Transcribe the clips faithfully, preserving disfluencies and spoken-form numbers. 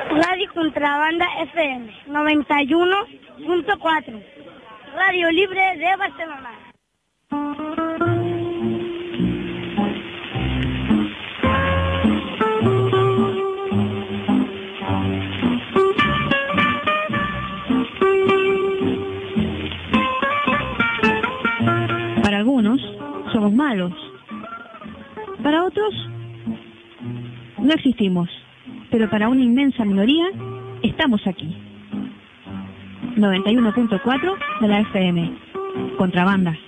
Radio Contrabanda F M noventa y uno punto cuatro, Radio Libre de Barcelona. Para algunos somos malos, para otros no existimos, pero para una inmensa minoría estamos aquí. noventa y uno punto cuatro de la F M, Contrabanda.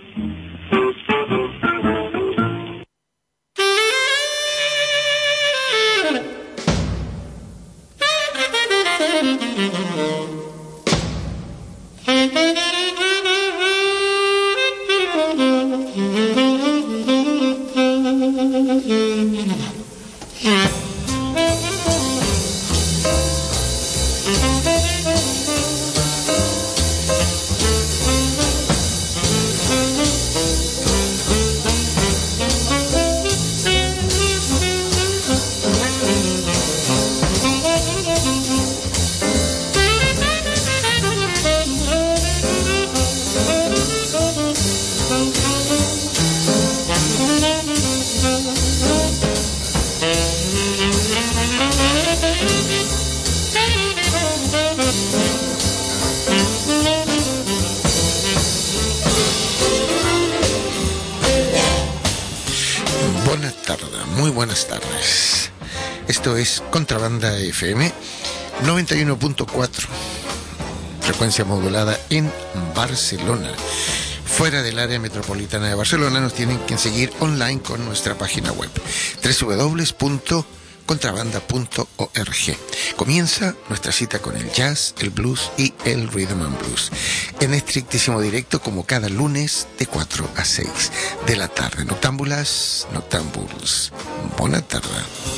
Es Contrabanda F M noventa y uno punto cuatro, frecuencia modulada en Barcelona. Fuera del área metropolitana de Barcelona nos tienen que seguir online con nuestra página web doble u doble u doble u punto contrabanda punto org. Comienza nuestra cita con el jazz, el blues y el rhythm and blues en estrictísimo directo, como cada lunes de cuatro a seis de la tarde. Noctámbulas, noctámbulos, buena tarde.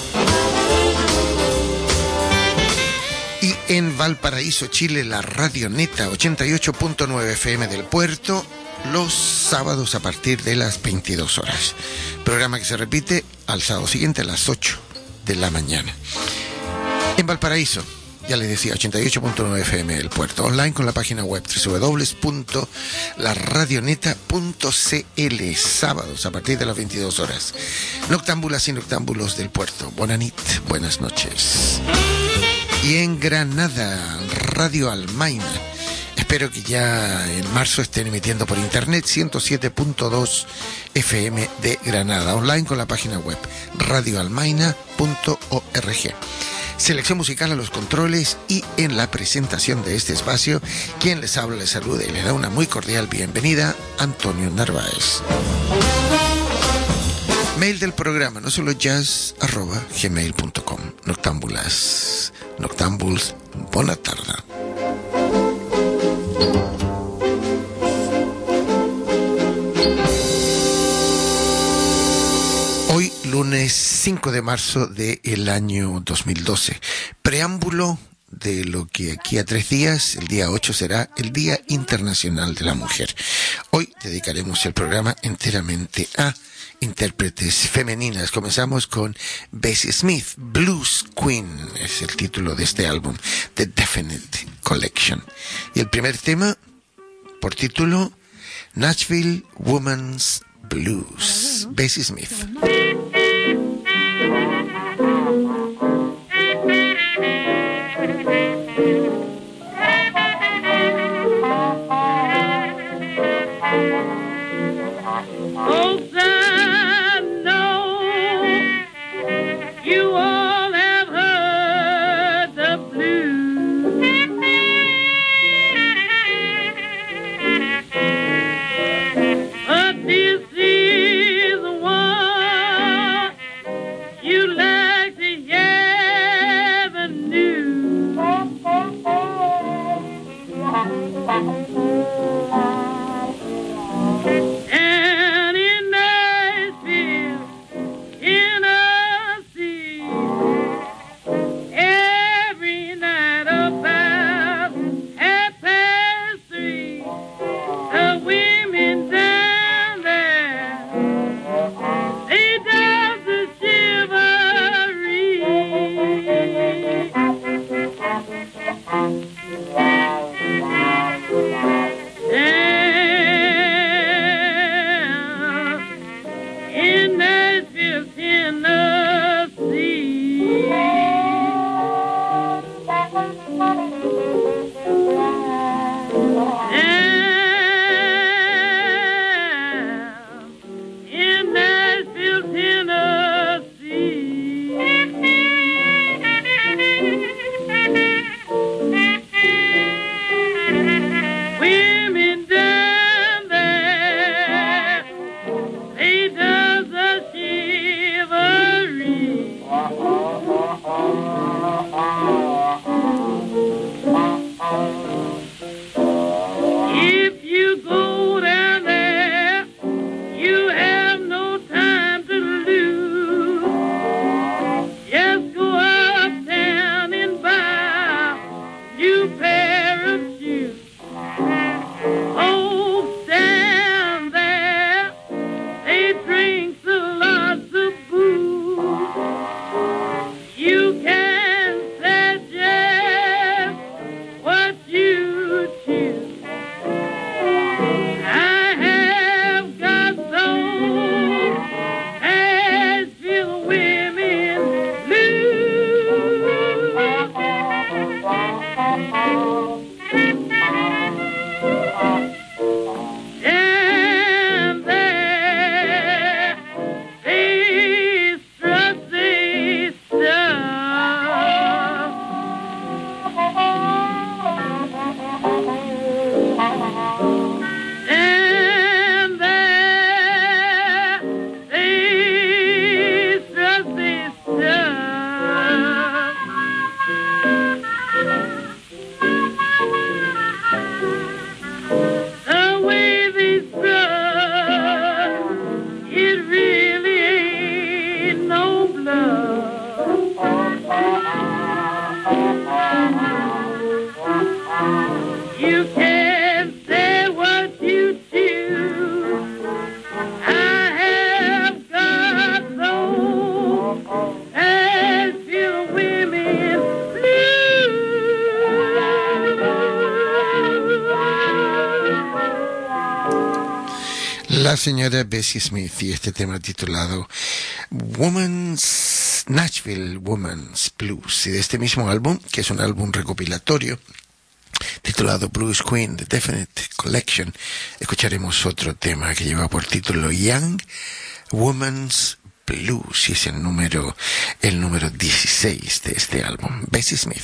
Y en Valparaíso, Chile, la Radio Neta ochenta y ocho punto nueve F M del Puerto, los sábados a partir de las veintidós horas. Programa que se repite al sábado siguiente a las ocho de la mañana. En Valparaíso, ya les decía, ochenta y ocho punto nueve F M del Puerto. Online con la página web doble u doble u doble u punto la radioneta punto c l. Sábados a partir de las veintidós horas. Noctámbulas y noctámbulos del Puerto. Bonanit, buenas noches. Y en Granada, Radio Almaina. Espero que ya en marzo estén emitiendo por internet ciento siete punto dos F M de Granada. Online con la página web radio almaina punto org. Selección musical a los controles y en la presentación de este espacio, quien les habla, les saluda y les da una muy cordial bienvenida, Antonio Narváez. Mail del programa, no solo jazz, arroba gmail punto com. Noctámbulas, noctámbuls, buena tarde. Hoy, lunes cinco de marzo del año dos mil doce. Preámbulo de lo que aquí a tres días, el día ocho, será el Día Internacional de la Mujer. Hoy dedicaremos el programa enteramente a intérpretes femeninas. Comenzamos con Bessie Smith, Blues Queen, es el título de este álbum, The Definite Collection. Y el primer tema, por título, Nashville Woman's Blues, Bessie Smith. And in there In Nashville, Tennessee. In Nashville, Tennessee. Women down there, they does a chivalry. If you go down there, you have no time to lose. Just go uptown and buy a new pair of shoes. Folks down there, they drink a lot of booze. You can suggest what you choose. I have got those Nashville women blues. And there they strut, they stuff. And there they strut, they stuff. The way they strut, it really ain't no bluff. You can't say what you choose. I have got those Nashville women blues. La señora Bessie Smith y este tema titulado Woman's Nashville Woman's Blues, y de este mismo álbum, que es un álbum recopilatorio titulado Blues Queen, The Definite Collection, escucharemos otro tema que lleva por título Young Woman's Blues, y es el número, el número dieciséis de este álbum. Bessie Smith.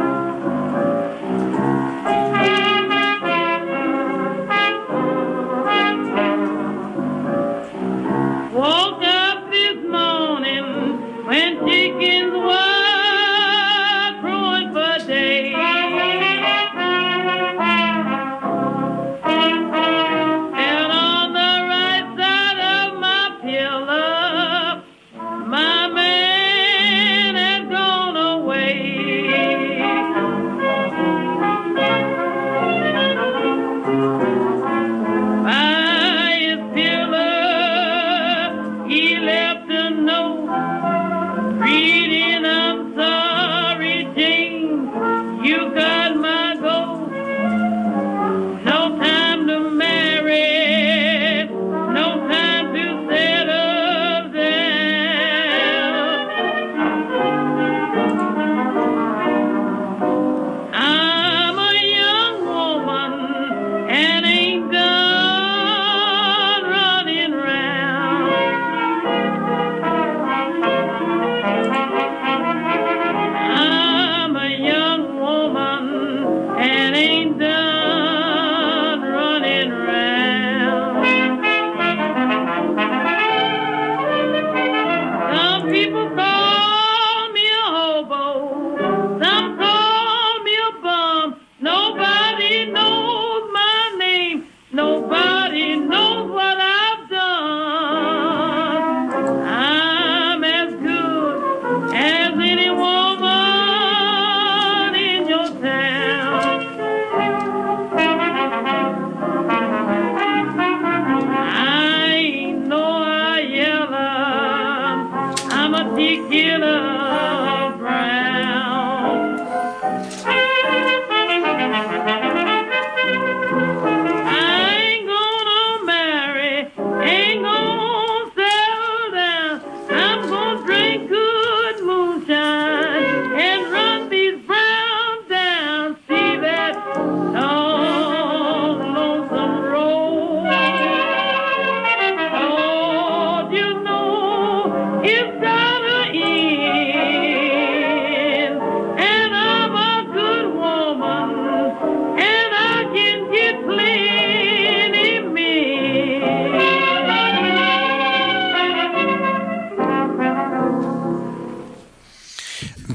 Thank you.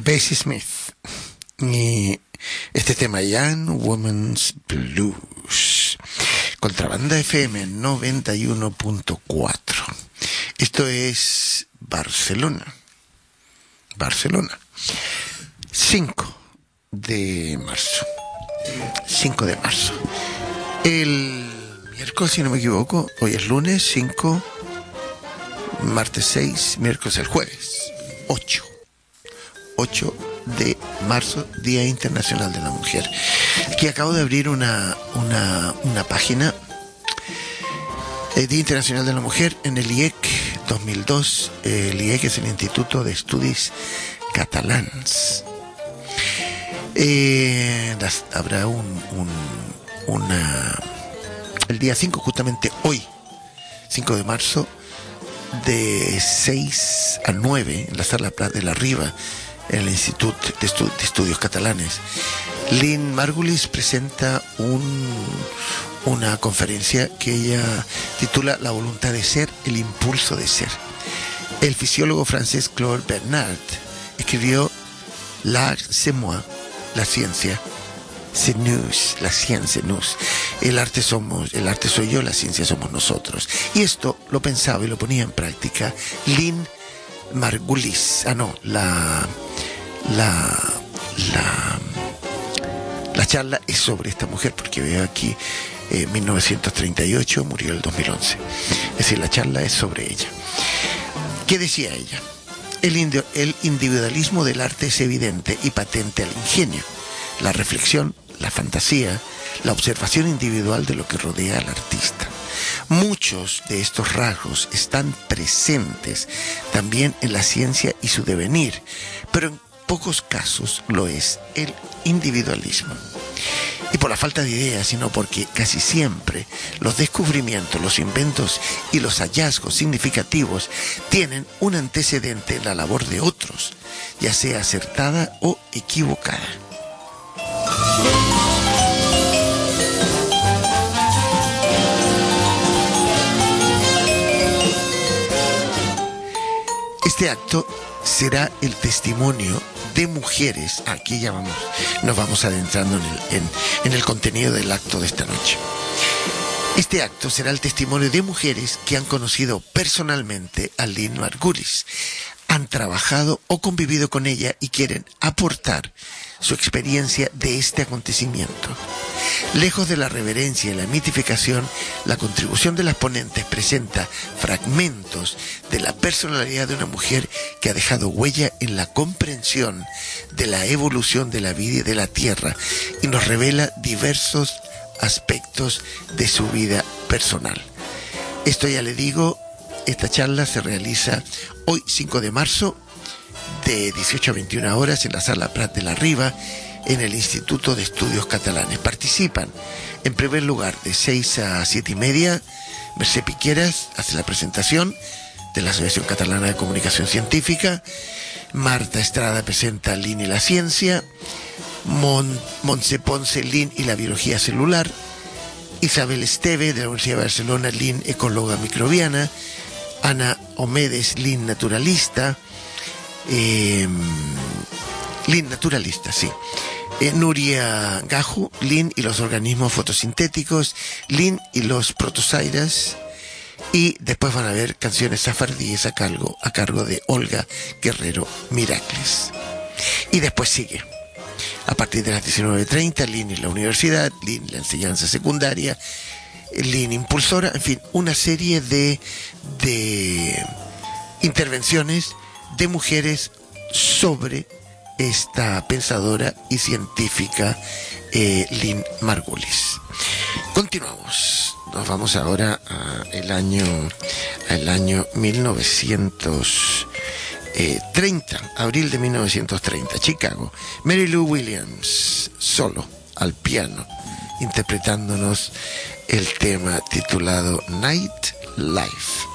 Bessie Smith y este tema Young Woman's Blues. Contrabanda F M noventa y uno punto cuatro. Esto es Barcelona. Barcelona. cinco de marzo. cinco de marzo. El miércoles, si no me equivoco, hoy es lunes cinco, martes seis, miércoles el jueves ocho. ocho de marzo, Día Internacional de la Mujer. Aquí acabo de abrir una, una, una página. El Día Internacional de la Mujer en el I E C dos mil dos. El I E C es el Instituto de Estudis Catalans. Eh, las, habrá un, un una el día cinco, justamente hoy, cinco de marzo, de seis a nueve, en la Sala Prat de la Riva, en el Instituto de, Estu- de Estudios Catalanes. Lynn Margulis presenta un, una conferencia que ella titula La voluntad de ser, el impulso de ser. El fisiólogo francés Claude Bernard escribió L'art c'est moi, la ciencia, c'est nous, la ciencia nous. El arte somos, el arte soy yo, la ciencia somos nosotros. Y esto lo pensaba y lo ponía en práctica Lynn Margulis. Ah, no, la, la, la, la charla es sobre esta mujer, porque veo aquí eh, mil novecientos treinta y ocho, murió el dos mil once. Es decir, la charla es sobre ella. ¿Qué decía ella? El, indi- el individualismo del arte es evidente y patente al ingenio, la reflexión, la fantasía, la observación individual de lo que rodea al artista. Muchos de estos rasgos están presentes también en la ciencia y su devenir, pero en pocos casos lo es el individualismo. Y por la falta de ideas, sino porque casi siempre los descubrimientos, los inventos y los hallazgos significativos tienen un antecedente en la labor de otros, ya sea acertada o equivocada. Este acto será el testimonio de mujeres. Aquí ya vamos, nos vamos adentrando en el, en, en el contenido del acto de esta noche. Este acto será el testimonio de mujeres que han conocido personalmente a Lynn Margulis, han trabajado o convivido con ella y quieren aportar su experiencia de este acontecimiento. Lejos de la reverencia y la mitificación, la contribución de las ponentes presenta fragmentos de la personalidad de una mujer que ha dejado huella en la comprensión de la evolución de la vida y de la tierra y nos revela diversos aspectos de su vida personal. Esto ya le digo, esta charla se realiza hoy cinco de marzo de dieciocho a veintiuna horas en la Sala Prat de la Riva, en el Instituto de Estudios Catalanes. Participan, en primer lugar, de seis a siete y media, Mercé Piqueras hace la presentación de la Asociación Catalana de Comunicación Científica, Marta Estrada presenta Lynn y la ciencia, Mon, Montse Ponce, Lynn y la biología celular, Isabel Esteve de la Universidad de Barcelona, Lynn, ecóloga microbiana, Ana Omedes, Lynn, naturalista, eh, Lynn, naturalista, sí. Eh, Nuria Gaju, Lynn y los organismos fotosintéticos, Lynn y los protozoides, y después van a haber canciones safardíes a cargo, a cargo de Olga Guerrero Miracles. Y después sigue, a partir de las diecinueve treinta, Lynn y la universidad, Lynn la enseñanza secundaria, Lynn impulsora, en fin, una serie de, de intervenciones de mujeres sobre esta pensadora y científica eh, Lynn Margulis. Continuamos. Nos vamos ahora a el año, al año mil novecientos treinta, abril de mil novecientos treinta, Chicago. Mary Lou Williams, solo, al piano, interpretándonos el tema titulado Night Life.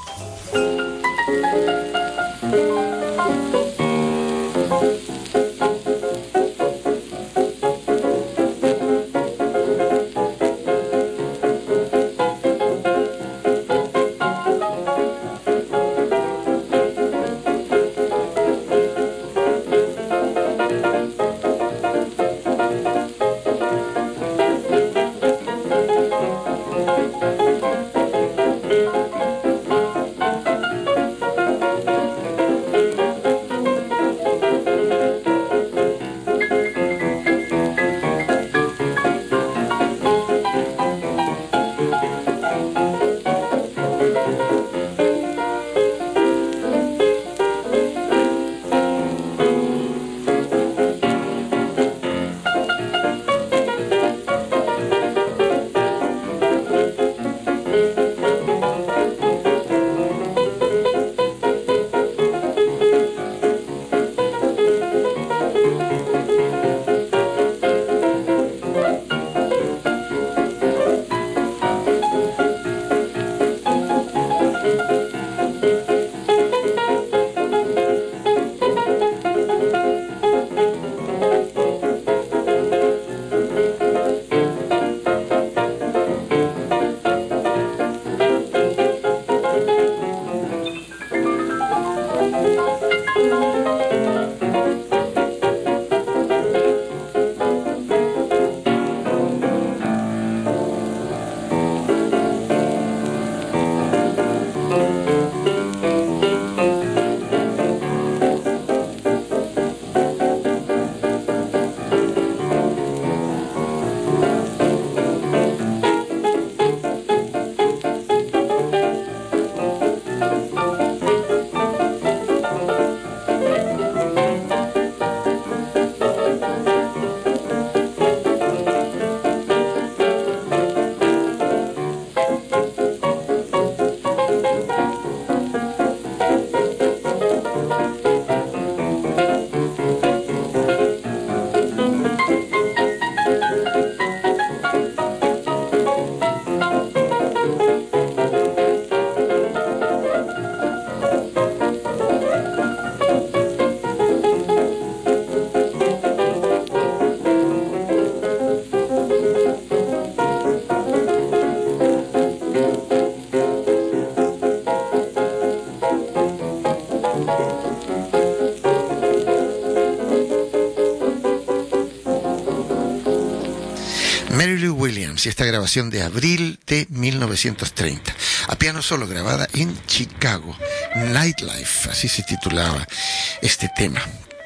Mary Lou Williams y esta grabación de abril de mil novecientos treinta, a piano solo, grabada en Chicago. Nightlife, así se titulaba este tema.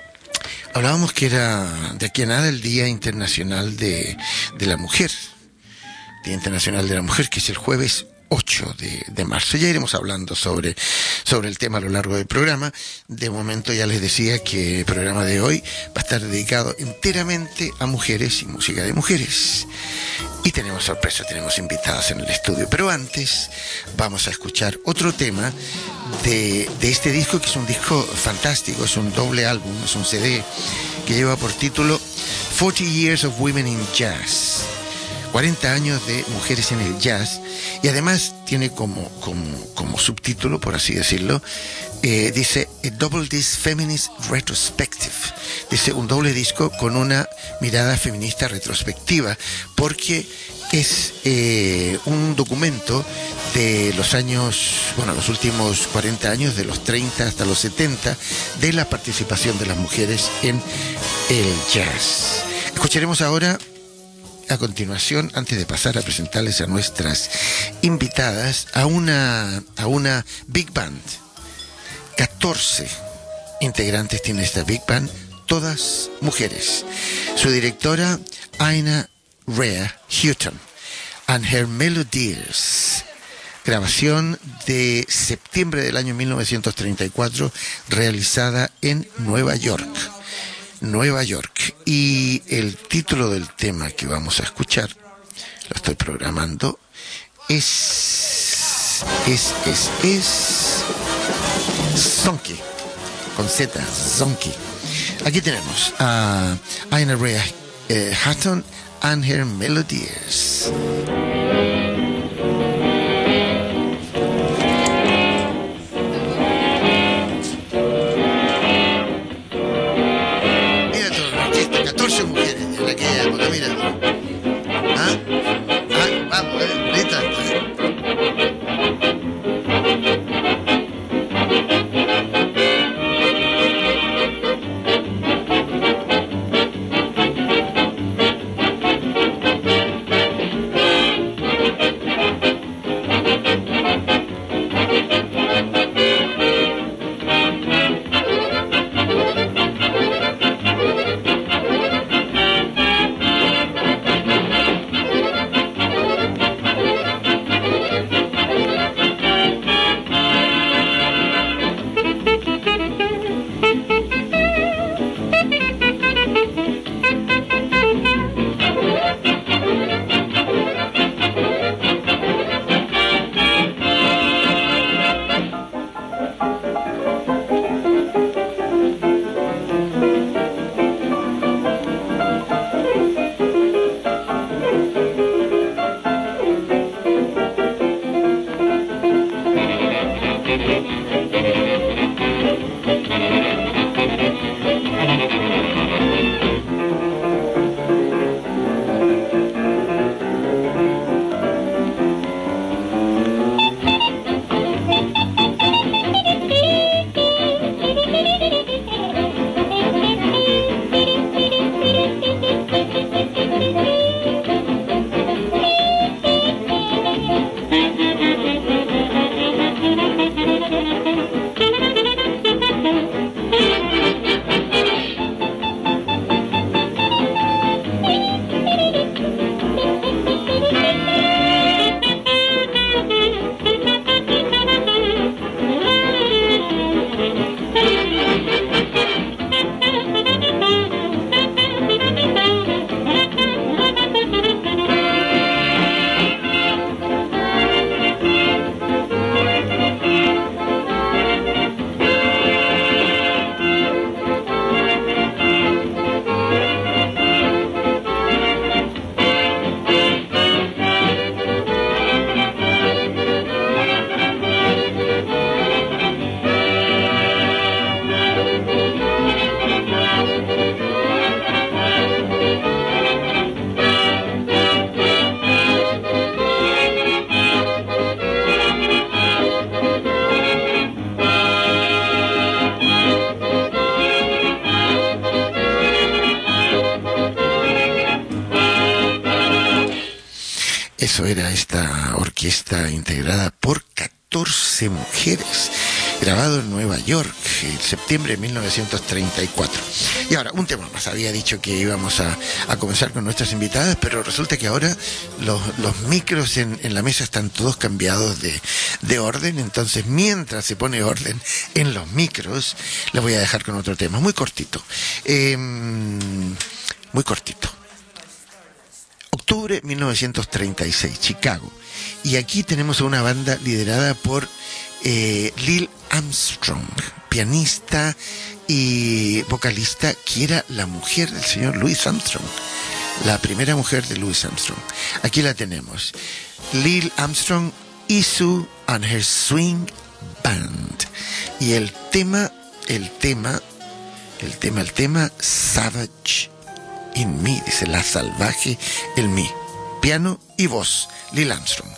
Hablábamos que era de aquí a nada el Día Internacional de, de la Mujer, Día Internacional de la Mujer, que es el jueves ocho de, de marzo. Ya iremos hablando sobre, sobre el tema a lo largo del programa. De momento ya les decía que el programa de hoy va a estar dedicado enteramente a mujeres y música de mujeres. Y tenemos sorpresa, tenemos invitadas en el estudio. Pero antes vamos a escuchar otro tema de, de este disco, que es un disco fantástico, es un doble álbum, es un C D que lleva por título forty years of Women in Jazz. cuarenta años de mujeres en el jazz, y además tiene como, como, como subtítulo, por así decirlo, eh, dice A Double Disc Feminist Retrospective. Dice un doble disco con una mirada feminista retrospectiva, porque es eh, un documento de los años, bueno, los últimos cuarenta años, de los treinta hasta los setenta, de la participación de las mujeres en el jazz. Escucharemos ahora, a continuación, antes de pasar a presentarles a nuestras invitadas, a una, a una big band. catorce integrantes tiene esta big band, todas mujeres. Su directora, Ina Rea Houghton, and Her Melodies. Grabación de septiembre del año mil novecientos treinta y cuatro, realizada en Nueva York. Nueva York. Y el título del tema que vamos a escuchar, lo estoy programando, es es es es Zonky, con Z, Zonky. Aquí tenemos a Ina Rea eh, Houghton and Her Melodies. Mujeres en aquella época, mira. ¿Ah? ¿Ah? Vamos, eh, ¿lista? Eso era esta orquesta integrada por catorce mujeres, grabado en Nueva York en septiembre de mil novecientos treinta y cuatro. Y ahora, un tema más. Había dicho que íbamos a, a comenzar con nuestras invitadas, pero resulta que ahora los, los micros en, en la mesa están todos cambiados de, de orden. Entonces, mientras se pone orden en los micros, les voy a dejar con otro tema, muy cortito. Eh, muy cortito. Octubre mil novecientos treinta y seis, Chicago. Y aquí tenemos a una banda liderada por eh, Lil Armstrong, pianista y vocalista, que era la mujer del señor Louis Armstrong, la primera mujer de Louis Armstrong. Aquí la tenemos, Lil Armstrong, Isu and her Swing Band. Y el tema, el tema, el tema, el tema, Savage in Me, dice, la salvaje en mí. Piano y voz, Lil Armstrong.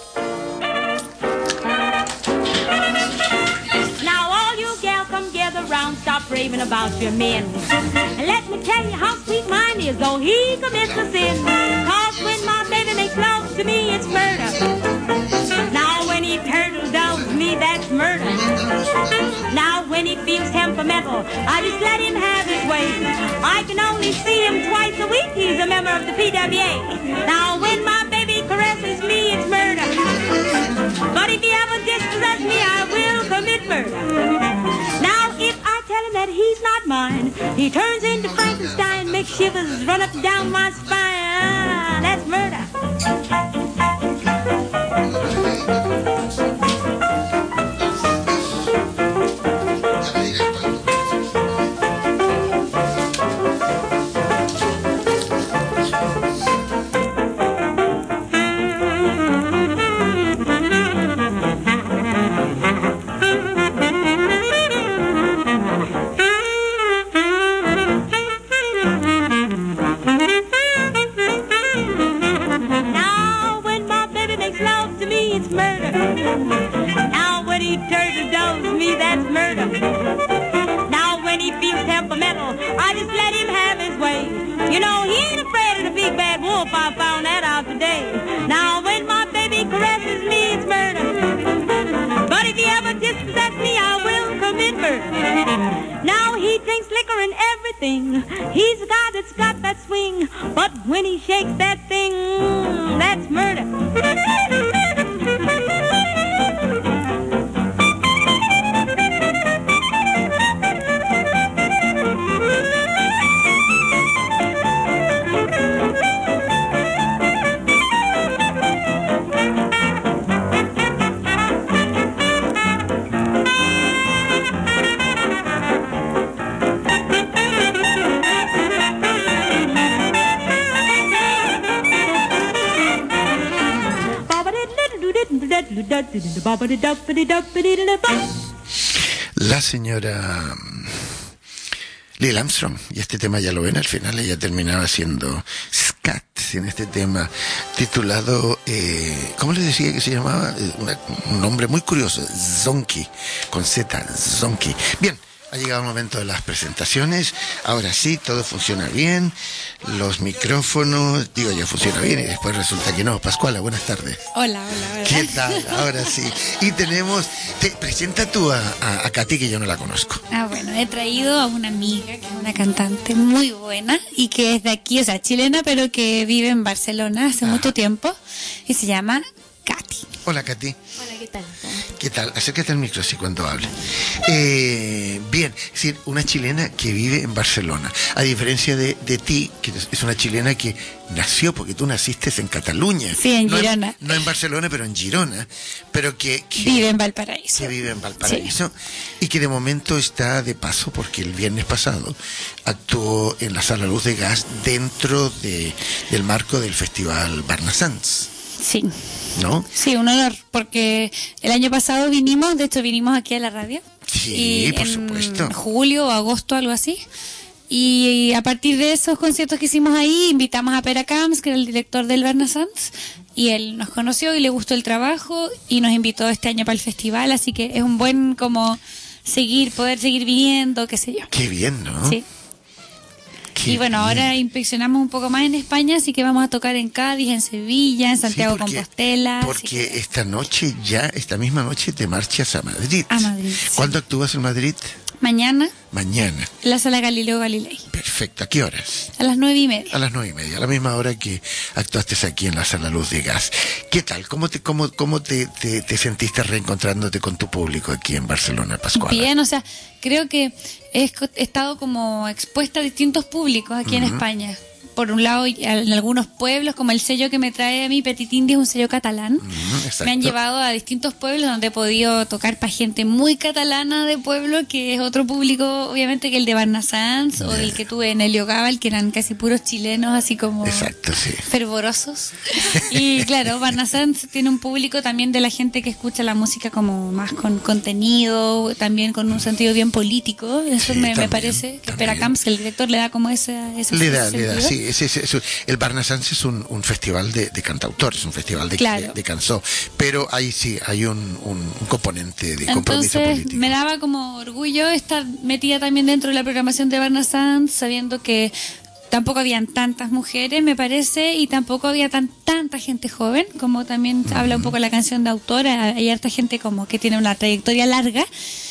Now all you gals come gather round, stop raving about your men. And let me tell you how sweet mine is, though he commits a sin. Cause when my baby makes love to me, it's murder. Now when he turtles down to me, that's murder. Now when he feels temperamental, I just let him have his way. I can only see him twice a week, he's a member of the P W A. Now when my baby caresses me, it's murder. But if he ever dispossesses me, I will commit murder. Now if I tell him that he's not mine, he turns into Frankenstein, makes shivers run up and down my spine. That's murder. He's the guy that's got that swing, but when he shakes that thing, that's murder. La señora Lil Armstrong, y este tema ya lo ven, al final ella terminaba siendo scat en este tema titulado, eh, ¿cómo le decía que se llamaba? Una, un nombre muy curioso, Zonky, con Z, Zonky. Bien, ha llegado el momento de las presentaciones. Ahora sí, todo funciona bien. Los micrófonos, digo yo, funciona bien y después resulta que no. Pascuala, buenas tardes. Hola, hola, hola. ¿Qué tal? Ahora sí. Y tenemos, te, presenta tú a, a, a Katy, que yo no la conozco. Ah, bueno, he traído a una amiga que es una cantante muy buena y que es de aquí, o sea, chilena, pero que vive en Barcelona hace Ajá. mucho tiempo y se llama Katy. Hola, Katy. Hola, ¿qué tal? ¿Qué tal? Acércate al micro así cuando hable. Eh, bien, es decir, una chilena que vive en Barcelona. A diferencia de, de ti, que es una chilena que nació, porque tú naciste en Cataluña. Sí, en no Girona. En, no en Barcelona, pero en Girona. Pero que, que Vive en Valparaíso. que vive en Valparaíso. Sí. Y que de momento está de paso, porque el viernes pasado actuó en la Sala Luz de Gas dentro de, del marco del Festival Barnasants. Sí. ¿No? Sí, un honor, porque el año pasado vinimos, de hecho vinimos aquí a la radio. Sí, y por en supuesto. Julio o agosto, algo así. Y a partir de esos conciertos que hicimos ahí, invitamos a Pere Camps, que era el director del Barnasants, y él nos conoció y le gustó el trabajo y nos invitó este año para el festival, así que es un buen como seguir, poder seguir viendo, qué sé yo. Qué bien, ¿no? Sí. Qué y bueno, bien. ahora inspeccionamos un poco más en España, así que vamos a tocar en Cádiz, en Sevilla, en Santiago Sí, porque, Compostela. así Porque que- esta noche, ya, esta misma noche, te marchas a Madrid. A Madrid, sí. ¿Cuándo actúas en Madrid? Mañana, Mañana. en la sala Galileo Galilei, Perfecto. ¿A qué horas? a las nueve y media. A las nueve y media, a la misma hora que actuaste aquí en la Sala Luz de Gas. ¿Qué tal? ¿Cómo te, cómo, cómo te, te, te sentiste reencontrándote con tu público aquí en Barcelona, Pascuala? Bien, o sea, creo que he esco- he estado como expuesta a distintos públicos aquí en Ujú. España. Por un lado, y en algunos pueblos, como el sello que me trae a mí, Petit Indie, es un sello catalán. Ujú, exacto. Me han llevado a distintos pueblos donde he podido tocar para gente muy catalana de pueblo, que es otro público, obviamente, que el de Barnasants o el que tuve en Heliogabal, que eran casi puros chilenos, así como Exacto, sí. fervorosos. Y claro, Barnasants tiene un público también de la gente que escucha la música como más con contenido, también con un sentido bien político. Eso Sí, me, me también, parece que también. Pere Camps, el director, le da como ese, ese Le da, le da, sentido. sí. Es, es, es- el Barnasants es un, un festival de, de cantautores, un festival de, Claro. de, de canción. Pero ahí sí, hay un, un, un componente de compromiso Entonces político. me daba como orgullo estar metida también dentro de la programación de Barnasants, sabiendo que tampoco habían tantas mujeres, me parece, y tampoco había tan tanta gente joven, como también habla un poco la canción de autora. Hay harta gente como que tiene una trayectoria larga.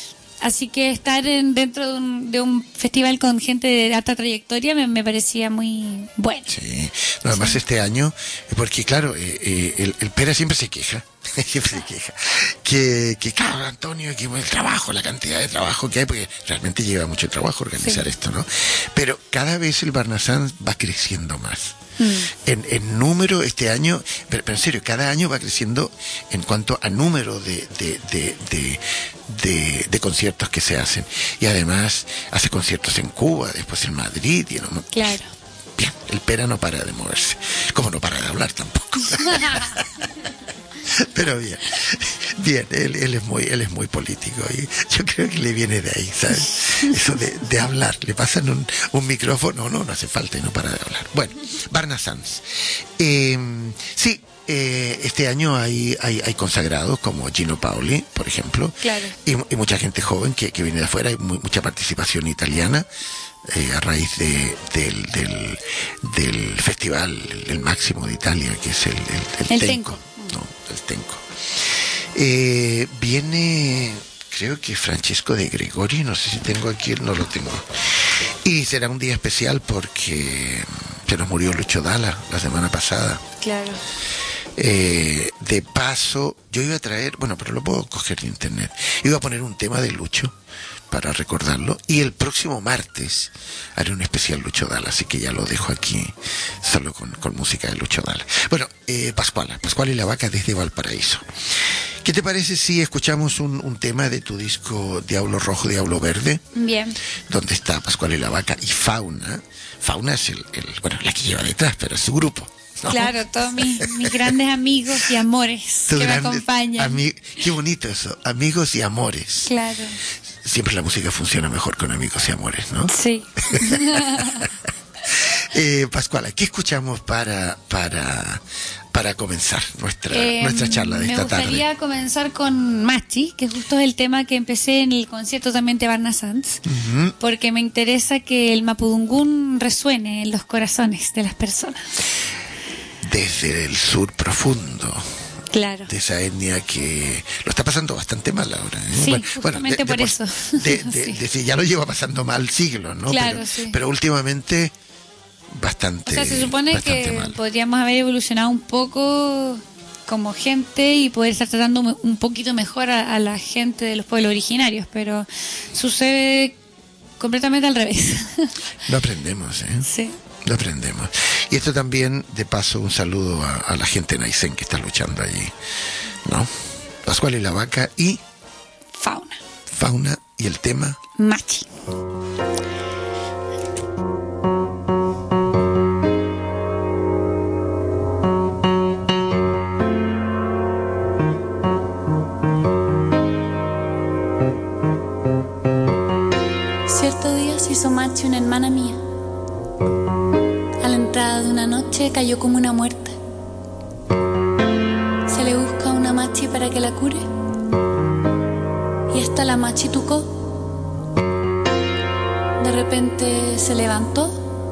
Así que estar en, dentro de un, de un festival con gente de alta trayectoria me, me parecía muy bueno. Sí, no, además este año, porque claro, eh, eh, el, el Pera siempre se queja, siempre se queja, que, que claro, Antonio, que el trabajo, la cantidad de trabajo que hay, porque realmente lleva mucho trabajo organizar Sí. esto, ¿no? Pero cada vez el Barnasants va creciendo más. Mm. En, en número este año, pero, pero en serio, cada año va creciendo en cuanto a número de, de, de, de, de, de conciertos que se hacen. Y además hace conciertos en Cuba, después en Madrid. Y no, Claro. bien, el Pera no para de moverse, como no para de hablar tampoco. Pero bien, bien, él, él es muy, él es muy político y yo creo que le viene de ahí, ¿sabes? Eso de, de hablar, le pasan un, un micrófono, no, no hace falta y no para de hablar. Bueno, Barnasants. Eh, sí, eh, este año hay, hay, hay consagrados como Gino Paoli, por ejemplo, Claro. y, y mucha gente joven que, que viene de afuera, hay muy, mucha participación italiana. Eh, a raíz de, del, del, del festival, el, el máximo de Italia, que es el, el, El Tenco. Tenco. No, el Tenco. Eh, viene, creo que Francesco de Gregori, no sé si tengo aquí, no lo tengo. Y será un día especial porque se nos murió Lucho Dalla la semana pasada. Claro. Eh, de paso, yo iba a traer, bueno, pero lo puedo coger de internet. Iba a poner un tema de Lucho para recordarlo, y el próximo martes haré un especial Lucho Dalla, así que ya lo dejo aquí solo con, con música de Lucho Dalla. Bueno, eh, Pascuala, Pascuala y la Vaca desde Valparaíso. ¿Qué te parece si escuchamos un, un tema de tu disco Diablo Rojo, Diablo Verde? Bien. Donde está Pascuala y la Vaca y Fauna. Fauna es el, el bueno, la que lleva detrás, pero es su grupo. ¿no? Claro, todos mis, mis grandes amigos y amores Tus que me grandes acompañan. ami- Qué bonito eso, amigos y amores. Claro, Siempre la música funciona mejor con amigos y amores, ¿no? sí. eh, Pascuala, ¿qué escuchamos para para para comenzar nuestra Eh, nuestra charla de me esta gustaría tarde? comenzar con Machi, que justo es el tema que empecé en el concierto también de Barna Sanz, Ujú. porque me interesa que el mapudungún resuene en los corazones de las personas. Desde el sur profundo, Claro. de esa etnia que lo está pasando bastante mal ahora. ¿eh? Sí, justamente por eso. De, de- Sí. de- de- ya lo lleva pasando mal siglos, ¿no? Claro, pero, sí. pero últimamente bastante. O sea, se supone bastante que mal. podríamos haber evolucionado un poco como gente y poder estar tratando un- un poquito mejor a, a la gente de los pueblos originarios, pero sucede completamente al revés. Lo aprendemos, ¿eh? Sí. Lo aprendemos. Y esto también, de paso, un saludo a, a la gente de Aysén que está luchando allí, ¿no? Pascual y la Vaca y Fauna. Fauna y el tema. Machi. Cierto día se hizo Machi una hermana mía. A la entrada de una noche cayó como una muerta. Se le busca una Machi para que la cure. Y esta la Machi tucó. De repente se levantó,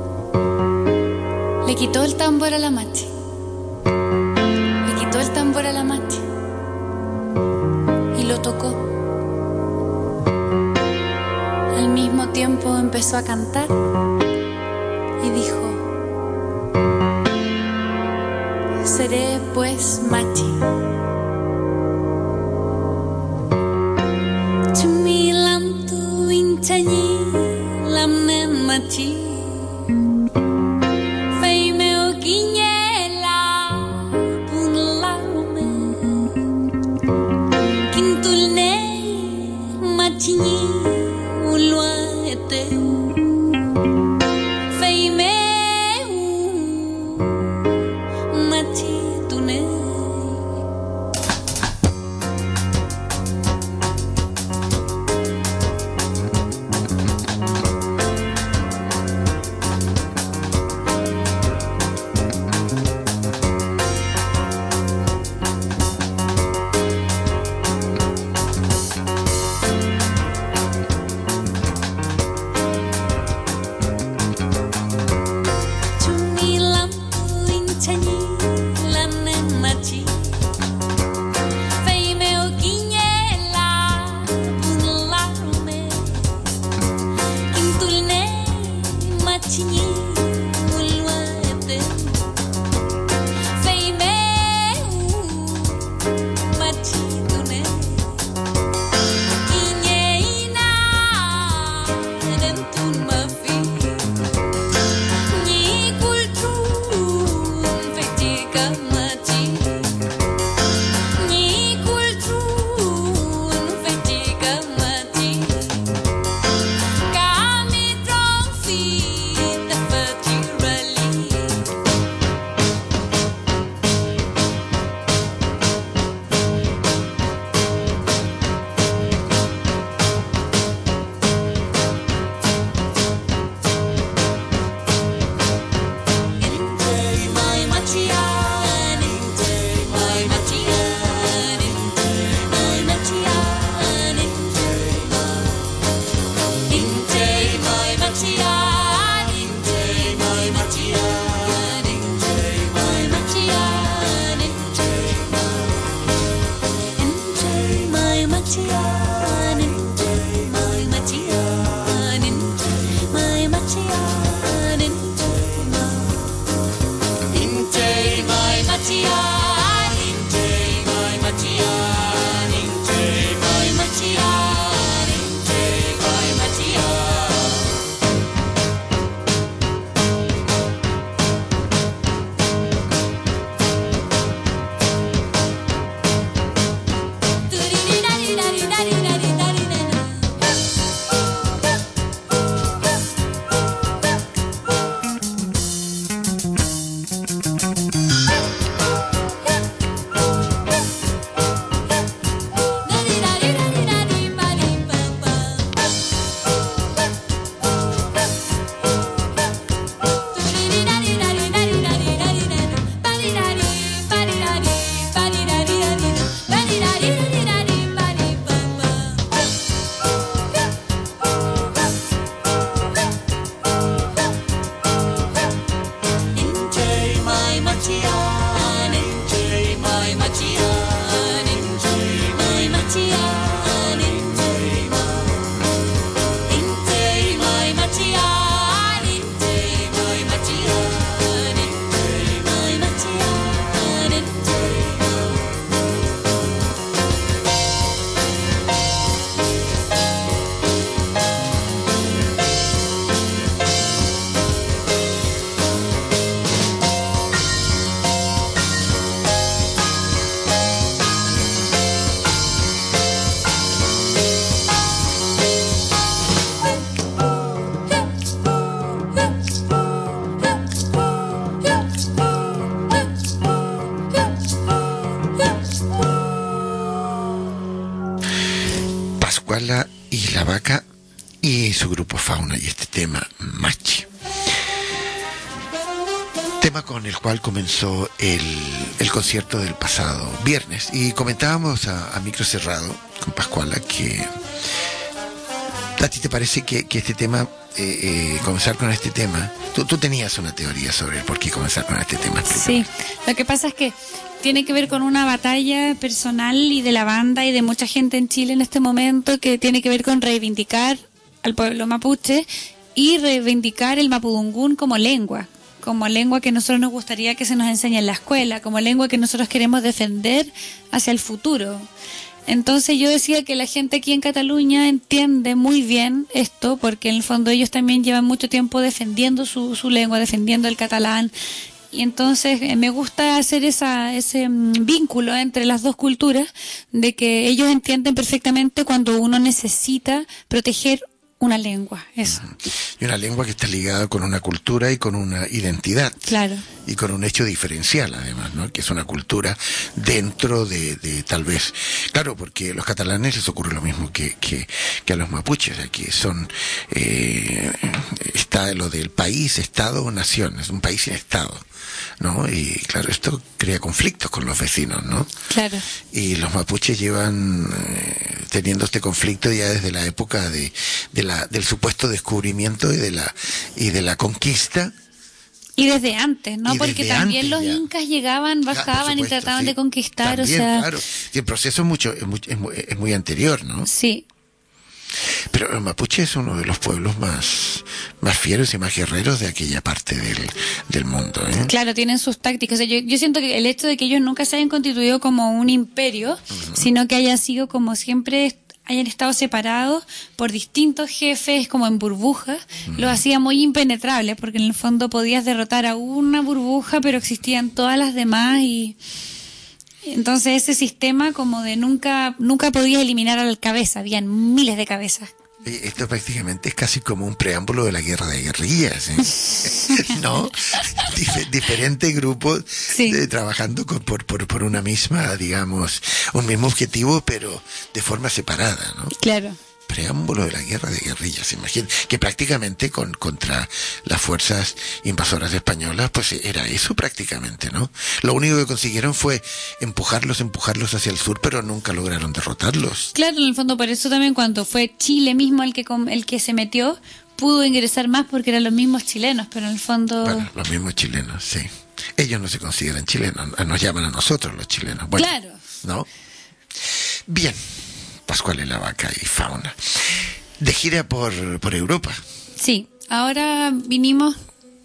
le quitó el tambor a la Machi, le quitó el tambor a la Machi y lo tocó. Al mismo tiempo empezó a cantar y dijo: seré pues Machi. Cemilan tu inchanyi lam nen Machi. Fei meu kinyela pun laume. Kintul ne Machinyi uluete. Fei meu Machi tune. Pascuala y la Vaca y su grupo Fauna y este tema Machi. Tema con el cual comenzó el, el concierto del pasado viernes. Y comentábamos a, a micro cerrado con Pascuala que ¿a ti te parece que, que este tema, eh, eh, comenzar con este tema, tú, tú tenías una teoría sobre el por qué comenzar con este tema? Sí, lo que pasa es que tiene que ver con una batalla personal y de la banda y de mucha gente en Chile en este momento, que tiene que ver con reivindicar al pueblo mapuche y reivindicar el mapudungún como lengua, como lengua que nosotros nos gustaría que se nos enseñe en la escuela, como lengua que nosotros queremos defender hacia el futuro. Entonces yo decía que la gente aquí en Cataluña entiende muy bien esto, porque en el fondo ellos también llevan mucho tiempo defendiendo su, su lengua, defendiendo el catalán, y entonces eh, me gusta hacer esa, ese mm, vínculo entre las dos culturas, de que ellos entienden perfectamente cuando uno necesita proteger una lengua, eso. Y una lengua que está ligada con una cultura y con una identidad. Claro. Y con un hecho diferencial, además, ¿no? Que es una cultura dentro de, de tal vez... Claro, porque a los catalanes les ocurre lo mismo que, que, que a los mapuches. Aquí son... Eh, está lo del país, estado o nación. Es un país sin estado, ¿no? Y claro, esto crea conflictos con los vecinos, ¿no? Claro. Y los mapuches llevan eh, teniendo este conflicto ya desde la época de, de la, del supuesto descubrimiento y de la, y de la conquista. Y desde antes, ¿no? Y Porque también antes, los ya. incas llegaban, bajaban Ah, y supuesto, trataban sí. de conquistar, También, o sea... claro. Y el proceso es mucho, es muy, es muy, es muy anterior, ¿no? Sí. Pero el mapuche es uno de los pueblos más, más fieros y más guerreros de aquella parte del, del mundo, ¿eh? Claro, tienen sus tácticas. O sea, yo, yo siento que el hecho de que ellos nunca se hayan constituido como un imperio, uh-huh. sino que haya sido como siempre... hayan estado separados por distintos jefes como en burbujas, uh-huh. lo hacía muy impenetrable, porque en el fondo podías derrotar a una burbuja, pero existían todas las demás, y entonces ese sistema como de nunca nunca podías eliminar a la cabeza, habían miles de cabezas. Esto prácticamente es casi como un preámbulo de la guerra de guerrillas, ¿eh? ¿No? Dif- diferentes grupos sí. eh, trabajando con, por, por, por una misma, digamos, un mismo objetivo, pero de forma separada, ¿no? Claro. Preámbulo de la guerra de guerrillas, imagínate, que prácticamente con, contra las fuerzas invasoras españolas, pues era eso prácticamente, ¿no? Lo único que consiguieron fue empujarlos, empujarlos hacia el sur, pero nunca lograron derrotarlos. Claro, en el fondo por eso también cuando fue Chile mismo el que el que se metió, pudo ingresar más porque eran los mismos chilenos, pero en el fondo... Bueno, los mismos chilenos, sí. Ellos no se consideran chilenos, nos llaman a nosotros los chilenos. Bueno, claro. ¿No? Bien. Pascuala y la Vaca y Fauna. De gira por, por Europa. Sí, ahora vinimos,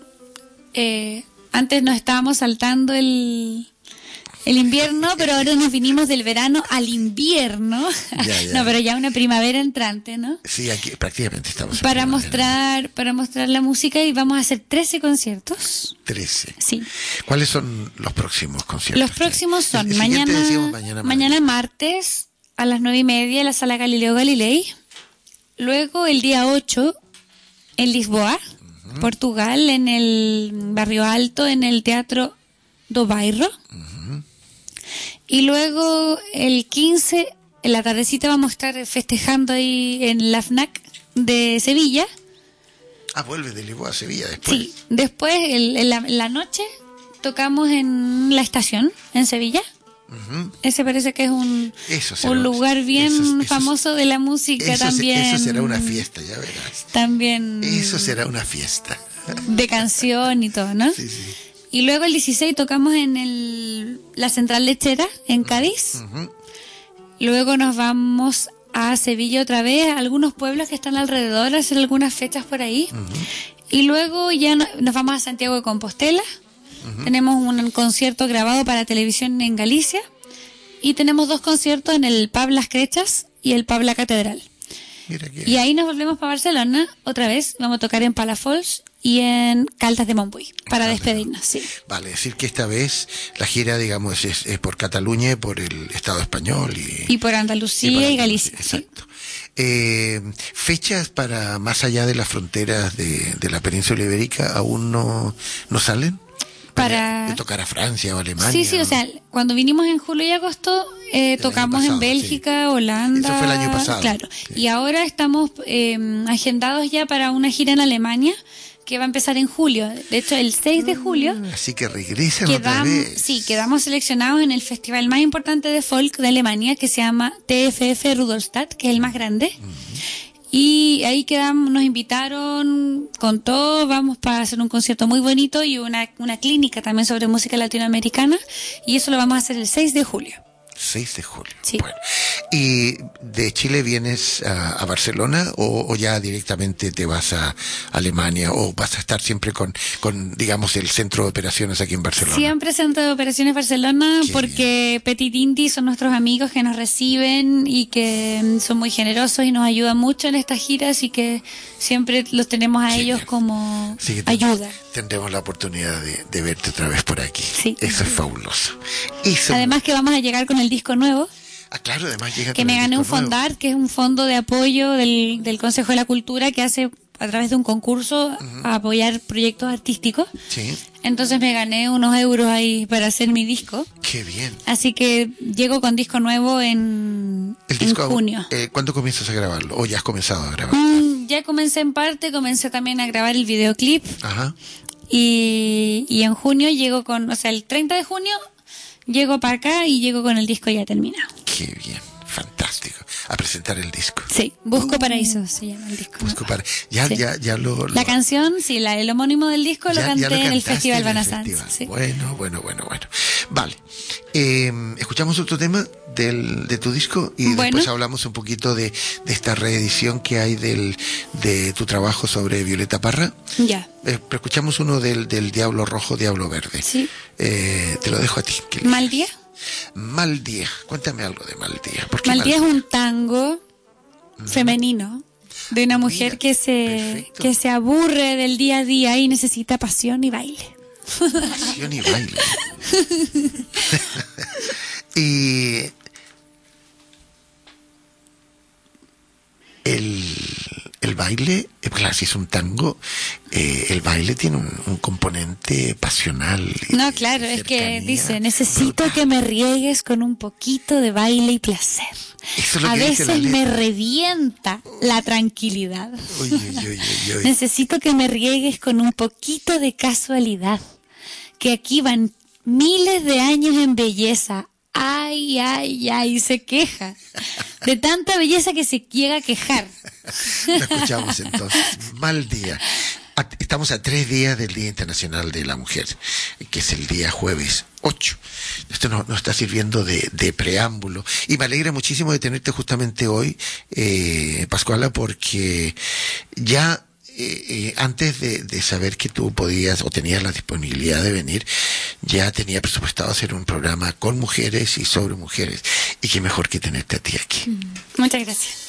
eh, antes nos estábamos saltando el, el invierno, pero ahora nos vinimos del verano al invierno. Ya, ya. No, pero ya una primavera entrante, ¿no? Sí, aquí prácticamente estamos en Para primavera. mostrar, para mostrar la música, y vamos a hacer trece conciertos. trece. Sí. ¿Cuáles son los próximos conciertos? Los próximos son El siguiente mañana, decíamos mañana, mañana martes a las nueve y media en la sala Galileo Galilei. Luego el día ocho en Lisboa, uh-huh. Portugal, en el Barrio Alto, en el Teatro do Bairro. Uh-huh. Y luego el quince, en la tardecita, vamos a estar festejando ahí en la FNAC de Sevilla. Ah, vuelve de Lisboa a Sevilla después. Sí, después el, en, la, en la noche tocamos en la estación, en Sevilla. Uh-huh. Ese parece que es un, será, un lugar bien eso, eso, famoso de la música eso, también. Eso será una fiesta, ya verás. También. Eso será una fiesta. De canción y todo, ¿no? Sí, sí. Y luego el dieciséis tocamos en el, la Central Lechera, en Cádiz. Uh-huh. Luego nos vamos a Sevilla otra vez, a algunos pueblos que están alrededor, a hacer algunas fechas por ahí. Uh-huh. Y luego ya no, nos vamos a Santiago de Compostela. Uh-huh. Tenemos un concierto grabado para televisión en Galicia y tenemos dos conciertos en el Pub Las Crechas y el Pub La Catedral. Mira que... Y ahí nos volvemos para Barcelona otra vez. Vamos a tocar en Palafols y en Caldas de Montbui para ah, despedirnos. Sí. Vale, decir que esta vez la gira, digamos, es, es por Cataluña y por el Estado español y, y por Andalucía y, por Andalucía, y Galicia. Exacto. Sí. Eh, fechas para más allá de las fronteras de, de la península ibérica aún no, no salen. para de tocar a Francia o Alemania. Sí, sí, o sea, cuando vinimos en julio y agosto eh, tocamos pasado, en Bélgica, sí. Holanda. Eso fue el año pasado. Claro. Sí. Y ahora estamos eh, agendados ya para una gira en Alemania que va a empezar en julio. De hecho, el seis de julio. Así que regresen quedamos, otra vez. Sí, quedamos seleccionados en el festival más importante de folk de Alemania, que se llama T F F Rudolstadt, que es el más grande. Uh-huh. Y ahí quedamos, nos invitaron con todo, vamos para hacer un concierto muy bonito y una, una clínica también sobre música latinoamericana. Y eso lo vamos a hacer el seis de julio. seis de julio. Sí. Bueno. ¿Y de Chile vienes a, a Barcelona o, o ya directamente te vas a Alemania o vas a estar siempre con, con, digamos, el centro de operaciones aquí en Barcelona? Siempre centro de operaciones Barcelona. Qué porque bien. Petit Indy son nuestros amigos que nos reciben y que son muy generosos y nos ayudan mucho en estas giras y que siempre los tenemos a Qué ellos bien. como sí, ayuda. Tendremos la oportunidad de, de verte otra vez por aquí. Sí. Eso es fabuloso. Eso... Además que vamos a llegar con el disco nuevo. Ah, claro, además llega que me gané un Fondar, nuevo. que es un fondo de apoyo del, del Consejo de la Cultura que hace a través de un concurso uh-huh. a apoyar proyectos artísticos. Sí. Entonces me gané unos euros ahí para hacer mi disco. Qué bien. Así que llego con disco nuevo en, el disco, en junio. Eh, ¿Cuándo comienzas a grabarlo? ¿O ya has comenzado a grabarlo? Mm, ya comencé en parte, comencé también a grabar el videoclip. Ajá. Y, y en junio llego con, o sea, el treinta de junio llego para acá y llego con el disco ya terminado. Qué bien, fantástico. A presentar el disco. Sí, Busco uh, Paraíso se llama el disco. Busco Paraíso. Ya, sí. ya, ya lo, lo... La canción, sí, la, el homónimo del disco ya, lo canté lo en el Festival Banasans. Sí. Bueno, bueno, bueno, bueno. Vale. Eh, escuchamos otro tema del, de tu disco y bueno. después hablamos un poquito de, de esta reedición que hay del, de tu trabajo sobre Violeta Parra. Ya. Eh, pero escuchamos uno del, del Diablo Rojo, Diablo Verde. Sí. Eh, te lo dejo a ti. ¿Mal día? Mal día. Cuéntame algo de Mal día. ¿Por qué Mal día Mal es un tango mm. femenino de una mujer Mira, que se perfecto. que se aburre del día a día y necesita pasión y baile. Pasión y baile. Y el, el baile, claro, si es un tango, eh, el baile tiene un, un componente pasional. No, claro, es que dice, necesito brutal. que me riegues con un poquito de baile y placer. Eso es lo a que veces dice la me revienta la tranquilidad. Uy, uy, uy, uy, uy. Necesito que me riegues con un poquito de casualidad. Que aquí van miles de años en belleza. Ay, ay, ay, se queja. De tanta belleza que se llega a quejar. Lo escuchamos entonces. Mal día. Estamos a tres días del Día Internacional de la Mujer, que es el día jueves ocho. Esto nos, nos está sirviendo de, de preámbulo. Y me alegra muchísimo de tenerte justamente hoy, eh, Pascuala, porque ya eh, eh, antes de, de saber que tú podías o tenías la disponibilidad de venir, ya tenía presupuestado hacer un programa con mujeres y sobre mujeres. Y qué mejor que tenerte a ti aquí. Mm. Muchas gracias.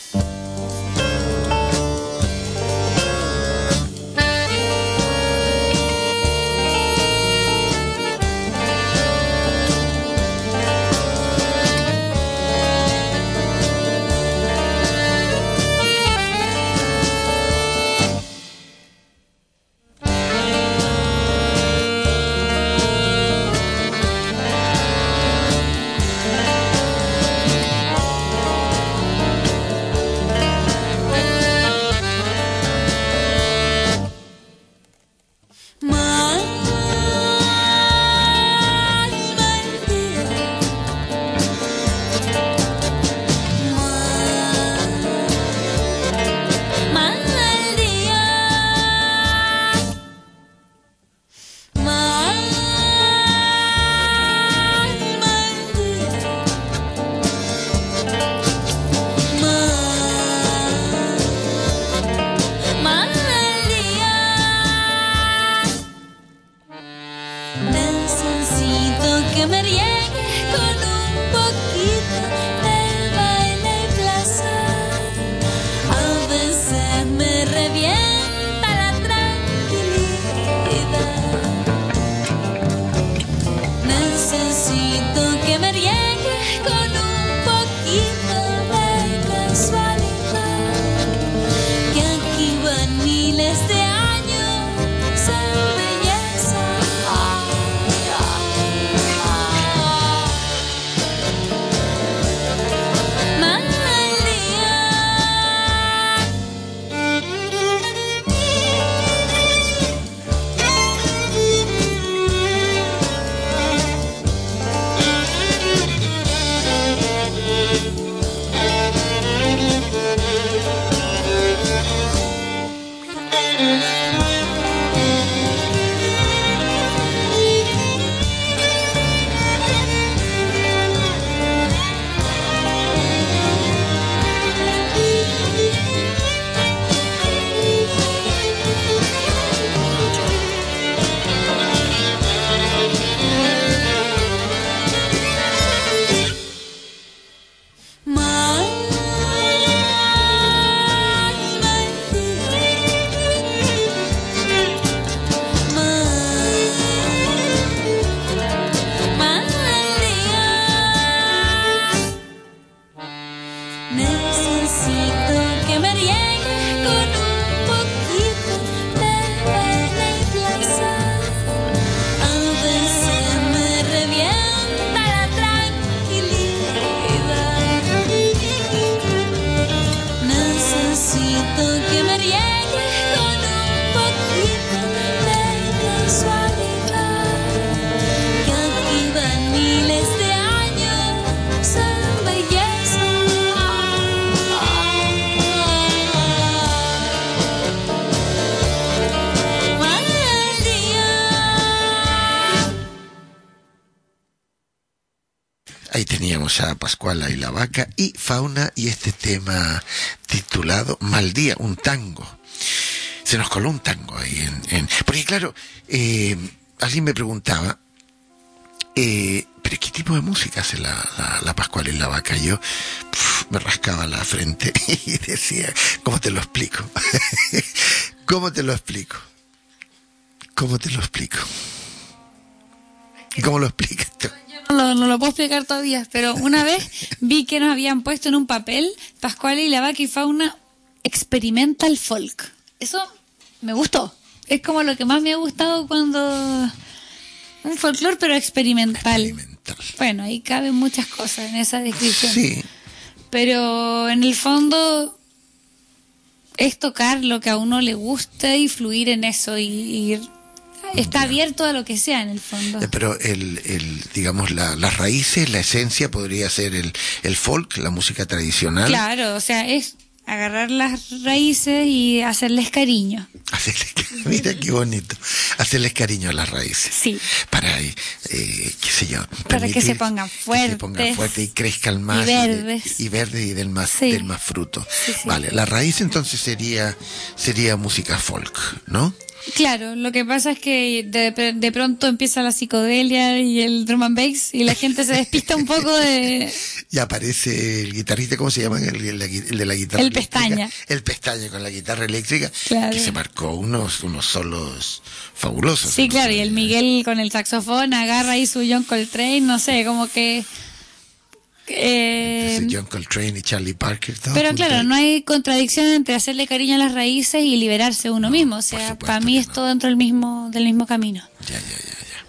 Necesito que me riegues con un poquito de benefianza. A veces me revienta la tranquilidad. Necesito que me riegues con un poquito de sensualidad. Que aquí van miles de años en belleza. Buen día. Ahí teníamos a Pascuala y la Vaca y Fauna y este tema titulado Mal Día, un tango. Se nos coló un tango ahí en... en porque claro, eh, alguien me preguntaba, eh, ¿pero qué tipo de música hace la, la, la Pascuala y la Vaca? Yo pf, me rascaba la frente y decía, ¿cómo te lo explico? ¿Cómo te lo explico? ¿Cómo te lo explico? ¿Y cómo lo explicas tú? No lo, no lo puedo explicar todavía, pero una vez vi que nos habían puesto en un papel Pascuala y la Vaca y Fauna Experimental Folk. Eso me gustó. Es como lo que más me ha gustado cuando... Un folclore, pero experimental. Experimental. Bueno, ahí caben muchas cosas en esa descripción. Sí. Pero en el fondo es tocar lo que a uno le gusta y fluir en eso y, y está abierto a lo que sea en el fondo. Eh, Pero el, el digamos, la, las raíces, la esencia podría ser el, el folk, la música tradicional. Claro, o sea, es agarrar las raíces y hacerles cariño. Hacerle, mira qué bonito. Hacerles cariño a las raíces. Sí. Para, eh, qué sé yo. Para que permitir se pongan fuertes. Que se pongan fuertes y crezcan más. Y verdes. Y, y verdes y del más, Sí. del más fruto. Sí, sí. Vale, la raíz entonces sería, sería música folk, ¿no? Claro, lo que pasa es que de, de pronto empieza la psicodelia y el drum and bass y la gente se despista un poco de... Y aparece el guitarrista, ¿cómo se llama? El, el, el de la guitarra El eléctrica. Pestaña. El Pestaña con la guitarra eléctrica, Claro. que se marcó unos, unos solos fabulosos. Sí, ¿no? claro, y el Miguel con el saxofón agarra ahí su John Coltrane, no sé, como que... Eh, Ese John Coltrane y Charlie Parker. todo pero junto claro, ahí. no hay contradicción entre hacerle cariño a las raíces y liberarse uno mismo. O sea, supuesto para mí que es no. todo dentro del mismo, del mismo camino. Ya, ya, ya, ya.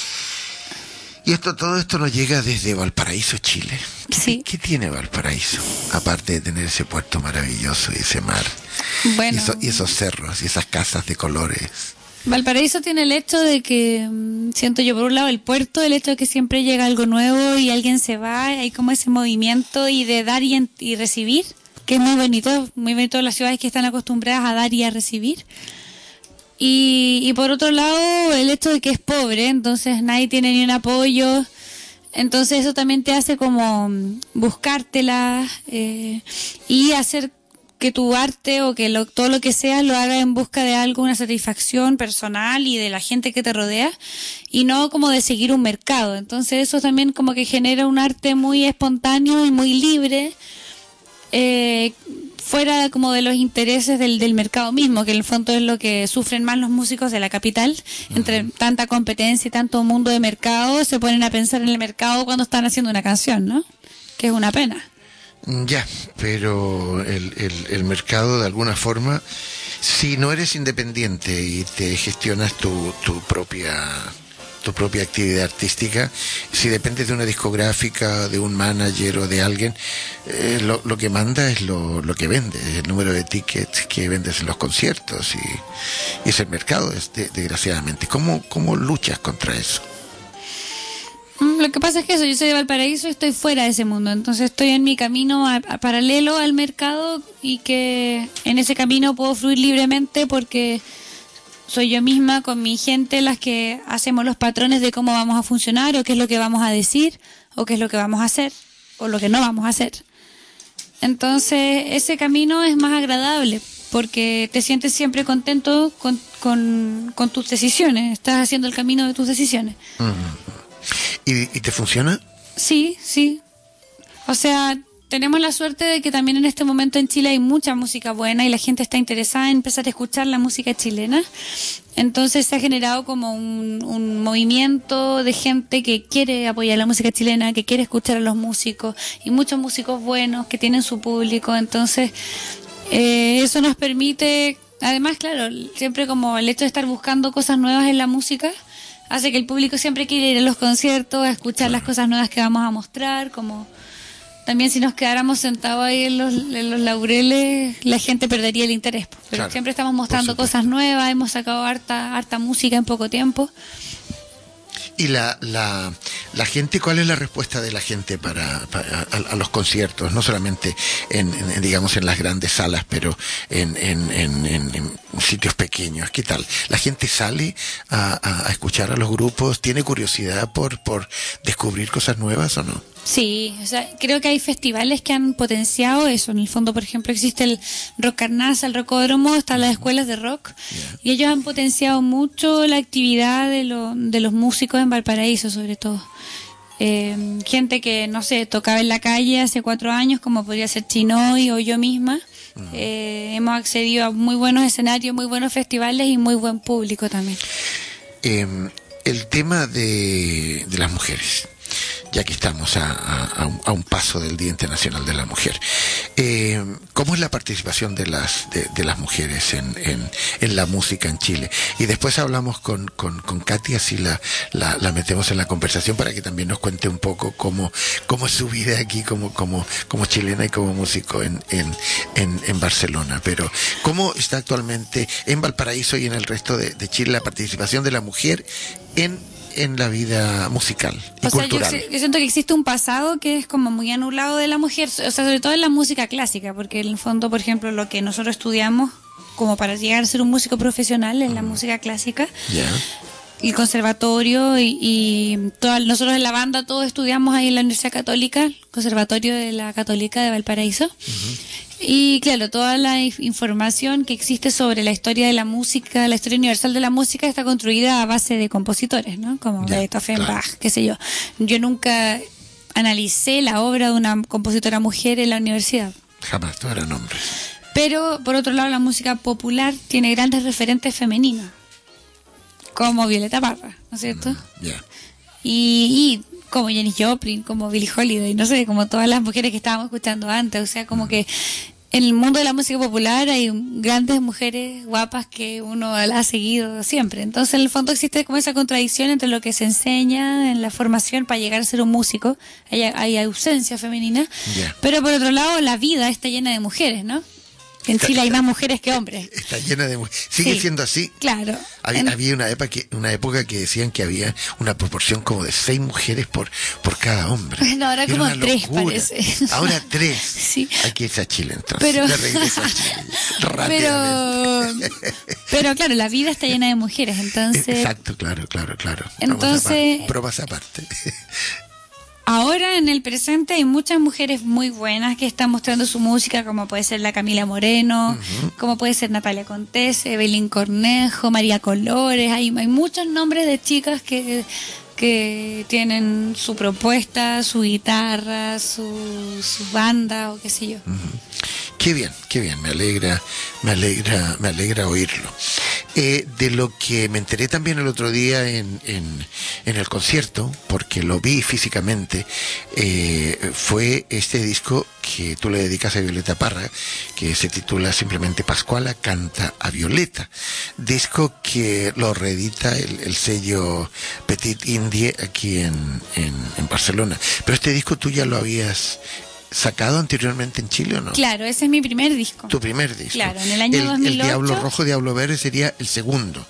Y esto, todo esto nos llega desde Valparaíso, Chile. ¿Qué, Sí. ¿Qué tiene Valparaíso? Aparte de tener ese puerto maravilloso y ese mar. Bueno, Y, eso- y esos cerros y esas casas de colores. Valparaíso tiene el hecho de que, mm, siento yo por un lado el puerto, el hecho de que siempre llega algo nuevo y alguien se va, hay como ese movimiento y de dar y, en- y recibir, que es muy bonito, muy bonito las ciudades que están acostumbradas a dar y a recibir. Y, y por otro lado el hecho de que es pobre, entonces nadie tiene ni un apoyo, entonces eso también te hace como mm, buscártela eh, y hacer que tu arte o que lo, todo lo que sea lo haga en busca de algo, una satisfacción personal y de la gente que te rodea y no como de seguir un mercado. Entonces eso también como que genera un arte muy espontáneo y muy libre, eh, fuera como de los intereses del, del mercado mismo, que en el fondo es lo que sufren más los músicos de la capital. Entre tanta competencia y tanto mundo de mercado, se ponen a pensar en el mercado cuando están haciendo una canción, ¿no? Que es una pena. Ya, pero el, el, el mercado de alguna forma, si no eres independiente y te gestionas tu, tu propia tu propia actividad artística, si dependes de una discográfica, de un manager o de alguien, eh, lo, lo que manda es lo, lo que vende, el número de tickets que vendes en los conciertos y, y es el mercado, es de- desgraciadamente. ¿Cómo, ¿Cómo luchas contra eso? Mm, Lo que pasa es que eso, yo soy de Valparaíso y estoy fuera de ese mundo, entonces estoy en mi camino a- a paralelo al mercado y que en ese camino puedo fluir libremente porque soy yo misma con mi gente las que hacemos los patrones de cómo vamos a funcionar o qué es lo que vamos a decir o qué es lo que vamos a hacer o lo que no vamos a hacer. Entonces ese camino es más agradable porque te sientes siempre contento con, con, con tus decisiones, estás haciendo el camino de tus decisiones. ¿Y, y te funciona? Sí, sí. O sea, tenemos la suerte de que también en este momento en Chile hay mucha música buena y la gente está interesada en empezar a escuchar la música chilena. Entonces se ha generado como un, un movimiento de gente que quiere apoyar la música chilena, que quiere escuchar a los músicos, y muchos músicos buenos que tienen su público. Entonces eh, eso nos permite, además, claro, siempre como el hecho de estar buscando cosas nuevas en la música hace que el público siempre quiera ir a los conciertos, a escuchar las cosas nuevas que vamos a mostrar. Como también si nos quedáramos sentados ahí en los, en los laureles, la gente perdería el interés. Pero Claro, siempre estamos mostrando por supuesto. cosas nuevas, hemos sacado harta, harta música en poco tiempo. Y la, la, la gente, ¿cuál es la respuesta de la gente para, para a, a los conciertos? No solamente en, en, digamos, en las grandes salas, pero en, en, en, en, en sitios pequeños. ¿Qué tal? ¿La gente sale a, a, a escuchar a los grupos? ¿Tiene curiosidad por, por descubrir cosas nuevas o no? Sí, o sea, creo que hay festivales que han potenciado eso. En el fondo, por ejemplo, existe el Rock Carnaza, el Rocódromo, están las escuelas de rock, Yeah. y ellos han potenciado mucho la actividad de, lo, de los músicos en Valparaíso, sobre todo. Eh, gente que, no sé, tocaba en la calle hace cuatro años, como podría ser Chinoy o yo misma. Eh, hemos accedido a muy buenos escenarios, muy buenos festivales y muy buen público también. Eh, el tema de, de las mujeres, ya que estamos a, a, a, un, a un paso del Día Internacional de la Mujer. Eh, ¿Cómo es la participación de las de, de las mujeres en, en, en la música en Chile? Y después hablamos con, con, con Katy, así la, la, la metemos en la conversación para que también nos cuente un poco cómo, cómo es su vida aquí como, como, como chilena y como músico en, en, en, en Barcelona. Pero, ¿cómo está actualmente en Valparaíso y en el resto de, de Chile la participación de la mujer en en la vida musical y O sea, yo, cultural? sé- yo siento que existe un pasado que es como muy anulado de la mujer, o sea, sobre todo en la música clásica, porque en el fondo, por ejemplo, lo que nosotros estudiamos como para llegar a ser un músico profesional es la música clásica, Ya. el conservatorio y, y toda- nosotros en la banda todos estudiamos ahí en la Universidad Católica, el Conservatorio de la Católica de Valparaíso. Y claro, toda la inf- información que existe sobre la historia de la música, la historia universal de la música está construida a base de compositores, ¿no? Como Ya, Beethoven, claro. Bach, qué sé yo. Yo nunca analicé la obra de una compositora mujer en la universidad. Jamás, no eran hombres. Pero, por otro lado, la música popular tiene grandes referentes femeninos, como Violeta Parra, ¿no es cierto? Ya. Y, y como Janis Joplin, como Billie Holiday, no sé, como todas las mujeres que estábamos escuchando antes. O sea, como que en el mundo de la música popular hay grandes mujeres guapas que uno las ha seguido siempre. Entonces, en el fondo existe como esa contradicción entre lo que se enseña en la formación para llegar a ser un músico. Hay, hay ausencia femenina. Ya. Pero por otro lado, la vida está llena de mujeres, ¿no? En Está- Chile hay está- más mujeres que hombres. Está llena de mujeres. ¿Sigue Sí. siendo así? Claro. Había, En- había una, época que, una época que decían que había una proporción como de seis mujeres por, por cada hombre. Bueno, ahora Era como una tres, locura. parece. Ahora tres. Sí. Hay que irse a Chile entonces. Pero- De regreso a Chile. Rápidamente. Pero, pero claro, la vida está llena de mujeres, entonces Exacto, claro, claro, claro. Entonces- Bromas aparte. ahora en el presente hay muchas mujeres muy buenas que están mostrando su música, como puede ser la Camila Moreno, como puede ser Natalia Contés, Evelyn Cornejo, María Colores, hay, hay muchos nombres de chicas que, que tienen su propuesta, su guitarra, su, su banda o qué sé yo. Qué bien, qué bien, me alegra, me alegra, me alegra oírlo. Eh, de lo que me enteré también el otro día en, en, en el concierto, porque lo vi físicamente, eh, fue este disco que tú le dedicas a Violeta Parra, que se titula simplemente Pascuala canta a Violeta. Disco que lo reedita el, el sello Petit Indie aquí en, en, en Barcelona. Pero este disco tú ya lo habías sacado anteriormente en Chile, ¿o no? Claro, ese es mi primer disco. Tu primer disco. Claro, en el año el, dos mil ocho. El Diablo Rojo, Diablo Verde sería el segundo.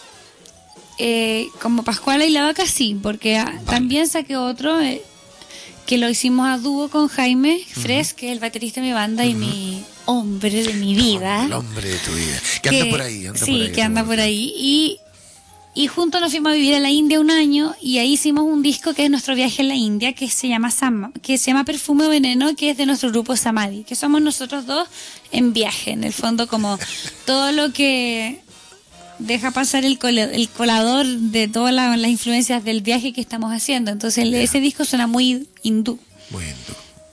Eh, como Pascuala y la Vaca, sí, porque ah, también saqué otro eh, que lo hicimos a dúo con Jaime Fres, que es el baterista de mi banda y mi hombre de mi vida. El hombre de tu vida. Que anda por ahí. Anda sí, por ahí, que anda seguro. por ahí. Y, y juntos nos fuimos a vivir a la India un año y ahí hicimos un disco que es nuestro viaje en la India, que se llama Sam, que se llama Perfume o Veneno, que es de nuestro grupo Samadhi, que somos nosotros dos en viaje, en el fondo, como todo lo que deja pasar el, cole- el colador de todas la- las influencias del viaje que estamos haciendo. Entonces el- ese disco suena muy hindú. Muy hindú.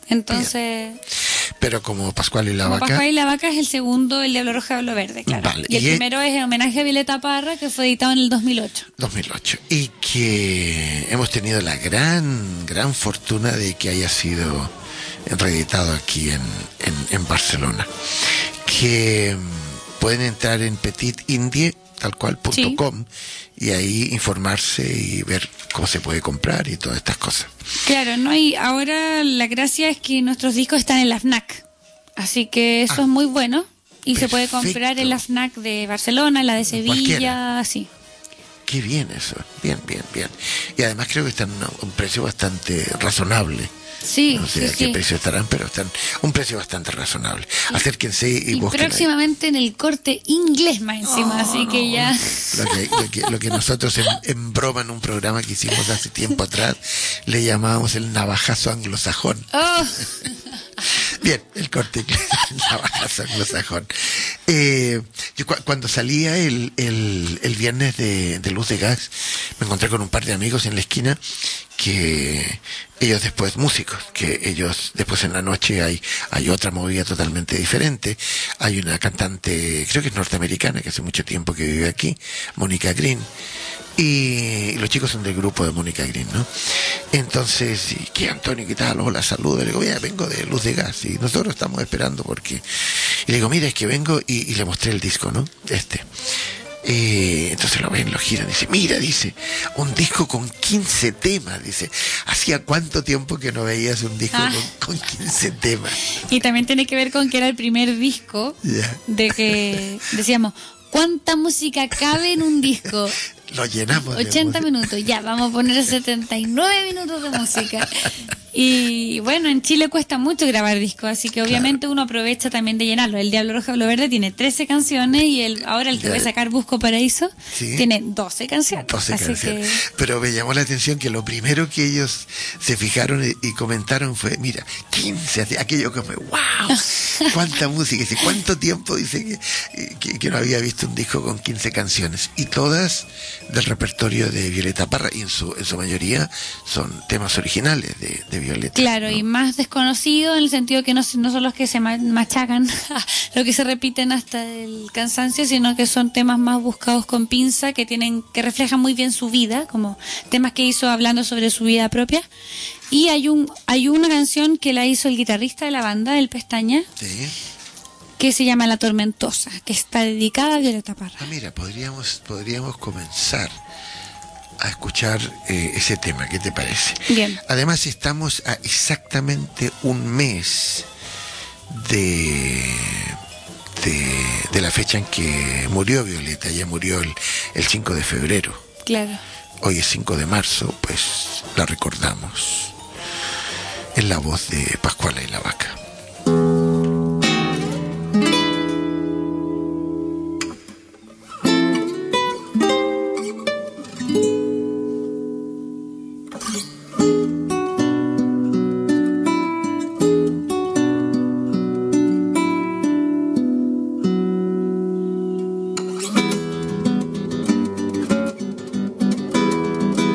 Entonces... Bien. Pero como Pascual y la Como Vaca... Pascual y la Vaca es el segundo, El Diablo Rojo y Diablo Verde, claro. Vale, y el y primero es el homenaje a Violeta Parra, que fue editado en el dos mil ocho. dos mil ocho. Y que hemos tenido la gran, gran fortuna de que haya sido reeditado aquí en, en, en Barcelona. Que mm, pueden entrar en Petit Indie, tal cual, punto Sí. com, y ahí informarse y ver cómo se puede comprar y todas estas cosas. Claro, no hay. Ahora la gracia es que nuestros discos están en la FNAC, así que eso Ah, es muy bueno y se puede perfecto. comprar en la FNAC de Barcelona, la de Sevilla, Cualquiera. sí. Qué bien eso, bien, bien, bien. Y además creo que están a un precio bastante razonable. Sí, No sé sí, a qué sí. precio estarán, pero están un precio bastante razonable. Acérquense y, Y busquen ahí. próximamente en el corte inglés más encima, así que ya. Lo que, lo que, lo que nosotros en, en broma en un programa que hicimos hace tiempo atrás le llamábamos el navajazo anglosajón. Oh, Bien, el corte inglés, el navajazo anglosajón. Eh, yo cu- cuando salía el, el, el viernes de, de Luz de Gas, me encontré con un par de amigos en la esquina que ellos después músicos, que ellos después en la noche hay, hay otra movida totalmente diferente. Hay una cantante, creo que es norteamericana, que hace mucho tiempo que vive aquí, Mónica Green. Y los chicos son del grupo de Mónica Green, ¿no? Entonces, ¿y qué, Antonio? ¿Qué tal? Hola, saludos. Le digo, mira, vengo de Luz de Gas y nosotros estamos esperando porque... Y le digo, mira, es que vengo y, y le mostré el disco, ¿no? Este. Eh, entonces lo ven, lo giran, dice, mira, dice, un disco con quince temas, dice, ¿hacía cuánto tiempo que no veías un disco Ah. con, con quince temas? y también tiene que ver con que era el primer disco Ya. de que decíamos, ¿cuánta música cabe en un disco? Lo llenamos de ochenta música. minutos, ya, vamos a poner setenta y nueve minutos de música. Y bueno, en Chile cuesta mucho grabar discos, así que obviamente uno aprovecha también de llenarlo. El Diablo Rojo y Diablo Verde tiene trece canciones y el ahora el que Ya. voy a sacar, Busco Paraíso, Sí. tiene doce canciones. doce así canciones. que Pero me llamó la atención que lo primero que ellos se fijaron y, y comentaron fue, mira, quince, así, aquello que fue, wow, cuánta música, dice, cuánto tiempo, dice que, que, que no había visto un disco con quince canciones, y todas del repertorio de Violeta Parra, y en su, en su mayoría son temas originales de, de Violeta. claro, ¿no? y más desconocido en el sentido que no, no son los que se ma- machacan, lo que se repiten hasta el cansancio, sino que son temas más buscados con pinza, que tienen que reflejan muy bien su vida, como temas que hizo hablando sobre su vida propia. Y hay un hay una canción que la hizo el guitarrista de la banda, El Pestaña, Sí. que se llama La Tormentosa, que está dedicada a Violeta Parra. Ah, mira, podríamos, podríamos comenzar a escuchar eh, ese tema, ¿qué te parece? Bien. Además estamos a exactamente un mes de, de, de la fecha en que murió Violeta. Ella murió el, el cinco de febrero. Claro. Hoy es cinco de marzo, pues la recordamos en la voz de Pascual y la Vaca.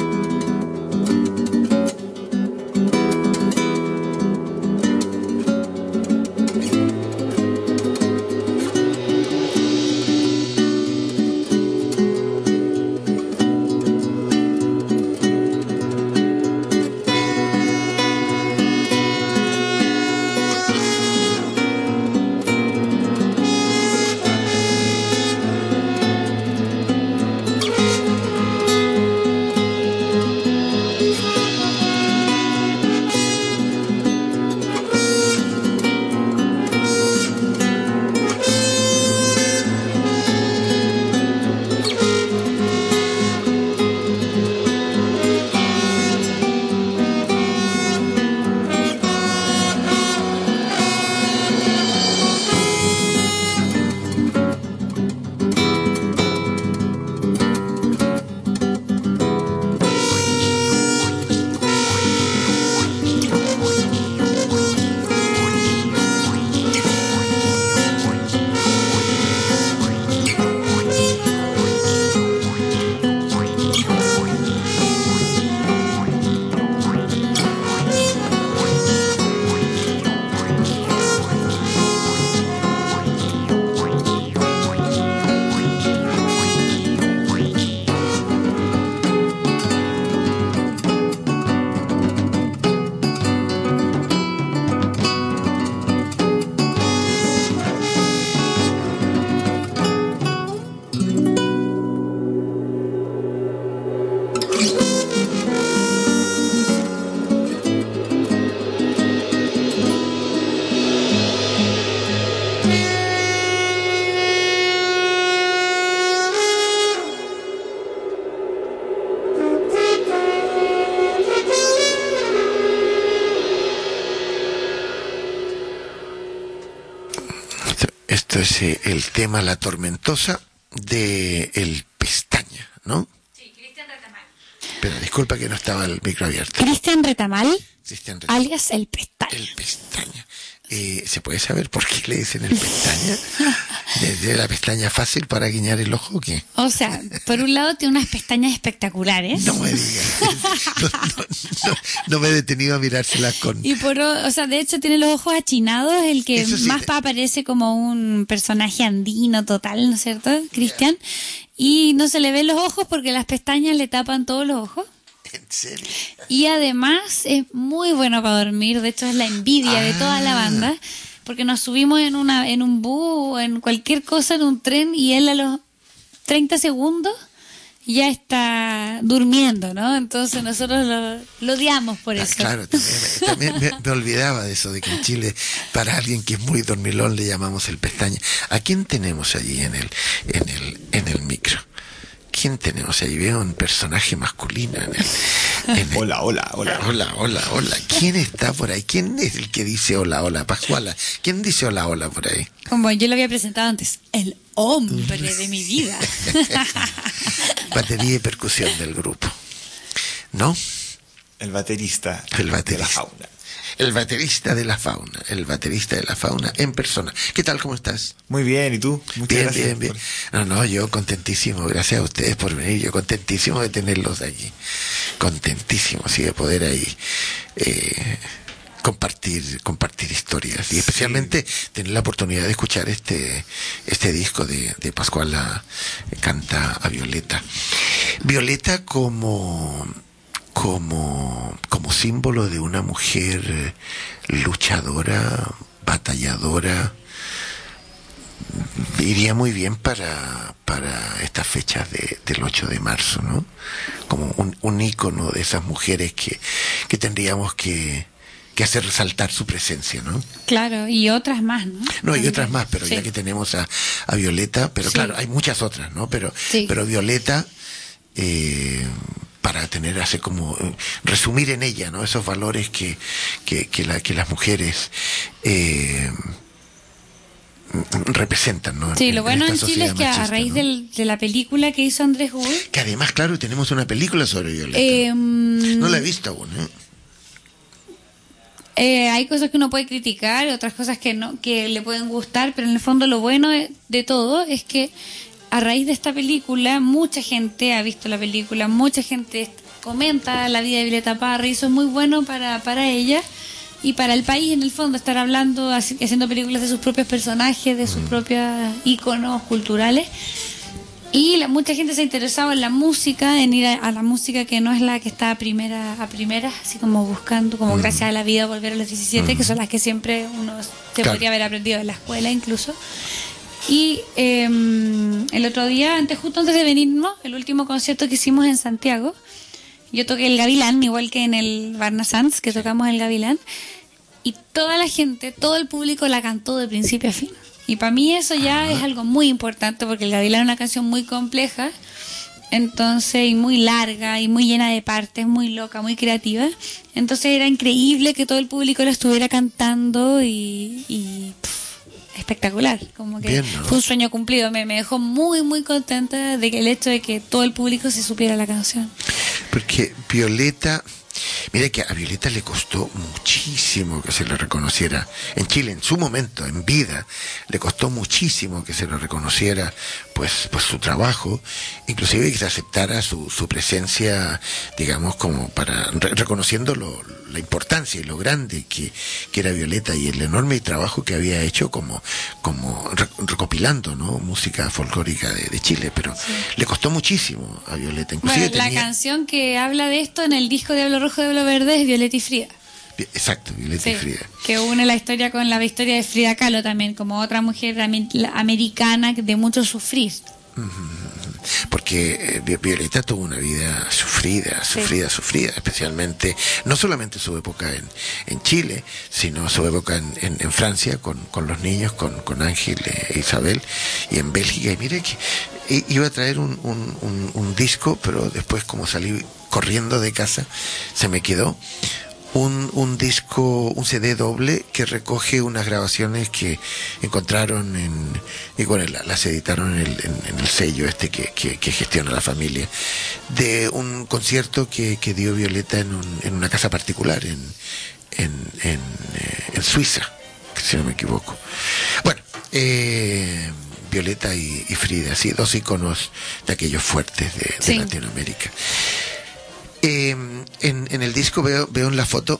Thank Esto es eh, el tema La Tormentosa de El Pestaña, ¿no? Sí, Cristian Retamal. Pero disculpa que no estaba el micro abierto. Cristian Retamal, Cristian Retamal, alias El Pestaña. El Pestaña. Eh, ¿Se puede saber por qué le dicen El Pestaña? ¿Desde la pestaña fácil para guiñar el ojo o qué? O sea, por un lado tiene unas pestañas espectaculares. No me digas. No, no, no, no me he detenido a mirárselas con... Y por, o sea, de hecho tiene los ojos achinados, el que Eso sí, más te- pa- aparece como un personaje andino total, ¿no es cierto, Cristian? Y no se le ven los ojos porque las pestañas le tapan todos los ojos. ¿En serio? Y además es muy bueno para dormir, de hecho es la envidia de toda la Ah. banda, porque nos subimos en una en un bus o en cualquier cosa, en un tren, y él a los treinta segundos ya está durmiendo, ¿no? Entonces nosotros lo, lo odiamos por Ah, eso. claro, también, también me, me olvidaba de eso, de que en Chile, para alguien que es muy dormilón, le llamamos el pestaña. ¿A quién tenemos allí en el, en el, en el micro? ¿Quién tenemos allí? Veo un personaje masculino en el, en el- Hola, hola, hola. Hola, hola, hola. ¿Quién está por ahí? ¿Quién es el que dice hola, hola? Pascuala. ¿Quién dice hola, hola por ahí? Como yo lo había presentado antes, el hombre de mi vida. Batería y percusión del grupo. ¿No? El baterista, El de la baterista. fauna. El baterista de la fauna. El baterista de la fauna en persona. ¿Qué tal? ¿Cómo estás? Muy bien, ¿y tú? Muchas Bien, gracias bien, bien. por- No, no, yo contentísimo. Gracias a ustedes por venir. Yo contentísimo de tenerlos allí. Contentísimo, sí, de poder ahí eh, compartir compartir historias. Y especialmente tener la oportunidad de escuchar este este disco de, de Pascuala eh, Canta a Violeta. Violeta como... como como símbolo de una mujer eh, luchadora, batalladora, iría muy bien para para estas fechas de, del ocho de marzo, ¿no? Como un, un ícono de esas mujeres que, que tendríamos que, que hacer resaltar su presencia, ¿no? Claro, y otras más, ¿no? No, hay También. otras más, pero Sí. ya que tenemos a, a Violeta, pero Sí. claro, hay muchas otras, ¿no? Pero, Sí. pero Violeta, eh, para tener, hacer como, eh, resumir en ella, ¿no? Esos valores que, que, que, la, que las mujeres eh, representan, ¿no? Sí, lo bueno en esta Chile es sociedad que a machista, raíz ¿no? del- de la película que hizo Andrés Gould, Que además, claro, tenemos una película sobre Violeta. eh, No la he visto aún, ¿eh? eh, hay cosas que uno puede criticar, otras cosas que no, que le pueden gustar, pero en el fondo lo bueno de, de todo es que a raíz de esta película mucha gente ha visto la película, mucha gente comenta la vida de Violeta Parra y eso es muy bueno para, para ella y para el país en el fondo, estar hablando, haci- haciendo películas de sus propios personajes, de sus propios íconos culturales. Y la, mucha gente se ha interesado en la música, en ir a, a la música que no es la que está a primera a primeras, así como buscando, como gracias a la vida volver a los diecisiete, que son las que siempre uno se Claro. podría haber aprendido en la escuela incluso. Y eh, el otro día, antes justo antes de venirnos, el último concierto que hicimos en Santiago, yo toqué el Gavilán, igual que en el Barna Sanz, que tocamos el Gavilán, y toda la gente, todo el público la cantó de principio a fin. Y para mí eso ya es algo muy importante, porque el Gavilán es una canción muy compleja, entonces, y muy larga, y muy llena de partes, muy loca, muy creativa. Entonces era increíble que todo el público la estuviera cantando y... y pff, espectacular, como que Bien, ¿no? fue un sueño cumplido, me, me dejó muy muy contenta de que el hecho de que todo el público se supiera la canción. Porque Violeta, mira que a Violeta le costó muchísimo que se le reconociera en Chile, en su momento, en vida, le costó muchísimo que se le reconociera pues, pues su trabajo, inclusive que se aceptara su, su presencia, digamos, como para, re- reconociendo lo, la importancia y lo grande que, que era Violeta y el enorme trabajo que había hecho como, como re- recopilando, ¿no? Música folclórica de, de Chile, pero le costó muchísimo a Violeta, inclusive Bueno, la tenía- canción que habla de esto en el disco Diablo Rojo, Diablo Verde es Violeta y Frida. Exacto, Violeta Sí, y Frida. que une la historia con la historia de Frida Kahlo también, como otra mujer ame- la- americana de mucho sufrir. Porque eh, Vi- Violeta tuvo una vida sufrida, sufrida, sufrida, especialmente, no solamente su época en, en Chile, sino su época en, en, en Francia, con, con los niños, con, con Ángel e Isabel, y en Bélgica. Y mire que i- iba a traer un, un, un, un disco, pero después como salí corriendo de casa, se me quedó un, un disco, un C D doble que recoge unas grabaciones que encontraron en, y bueno, las editaron en el, en, en el sello este que, que, que gestiona la familia, de un concierto que, que dio Violeta en, un, en una casa particular en, en, en, eh, en Suiza, si no me equivoco. Bueno, eh, Violeta y, y Frida, sí, dos íconos de aquellos fuertes de, de Sí. Latinoamérica. Eh, en, en el disco veo, veo en la foto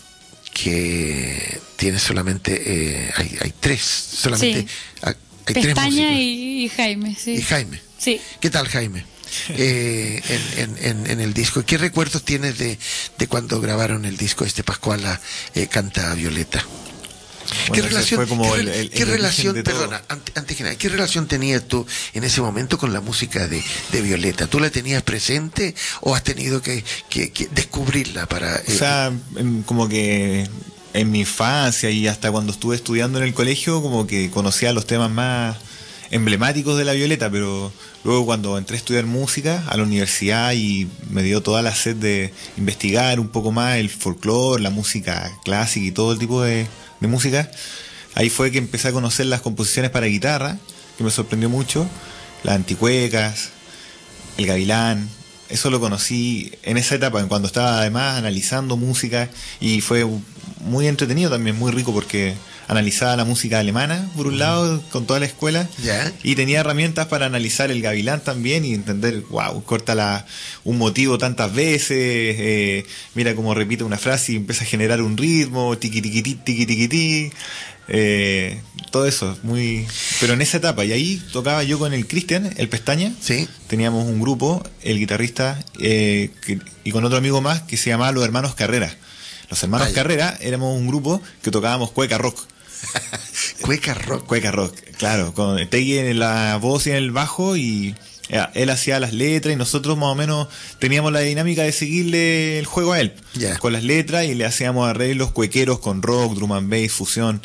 que tiene solamente, eh, hay, hay tres, solamente Sí. hay, hay tres Pestaña músicos. y, y Jaime, sí. Y Jaime. Sí. ¿Qué tal, Jaime? Eh, en, en, en, en el disco, ¿qué recuerdos tienes de, de cuando grabaron el disco este Pascuala eh, canta Violeta? ¿Qué Bueno, ese relación, fue como qué, el- el- qué el relación, origen de todo. perdona, ante- antes que nada, ¿qué relación tenías tú en ese momento con la música de, de Violeta? ¿Tú la tenías presente o has tenido que, que, que descubrirla para...? eh, O sea, en- como que en mi infancia y hasta cuando estuve estudiando en el colegio, como que conocía los temas más emblemáticos de la Violeta, pero luego cuando entré a estudiar música a la universidad y me dio toda la sed de investigar un poco más el folclore, la música clásica y todo el tipo de, de música, ahí fue que empecé a conocer las composiciones para guitarra, que me sorprendió mucho, las anticuecas, el gavilán. Eso lo conocí en esa etapa, en cuando estaba además analizando música, y fue muy entretenido también, muy rico, porque analizaba la música alemana, por un lado, con toda la escuela, ¿Ya? y tenía herramientas para analizar el gavilán también y entender, wow, corta la, un motivo tantas veces, eh, mira cómo repite una frase y empieza a generar un ritmo, tiqui tiqui tiqui tiqui tiqui tiqui. Eh, todo eso, muy... Pero en esa etapa, y ahí tocaba yo con el Cristian, el Pestaña. Sí. Teníamos un grupo, el guitarrista, eh, que- y con otro amigo más que se llamaba Los Hermanos Carrera. Los Hermanos Vaya. Carrera éramos un grupo que tocábamos cueca rock. Cueca rock. Cueca rock, claro, con Tegui en la voz y en el bajo, y ya, él hacía las letras y nosotros más o menos teníamos la dinámica de seguirle el juego a él, Ya. con las letras, y le hacíamos arreglos cuequeros con rock, drum and bass, fusión.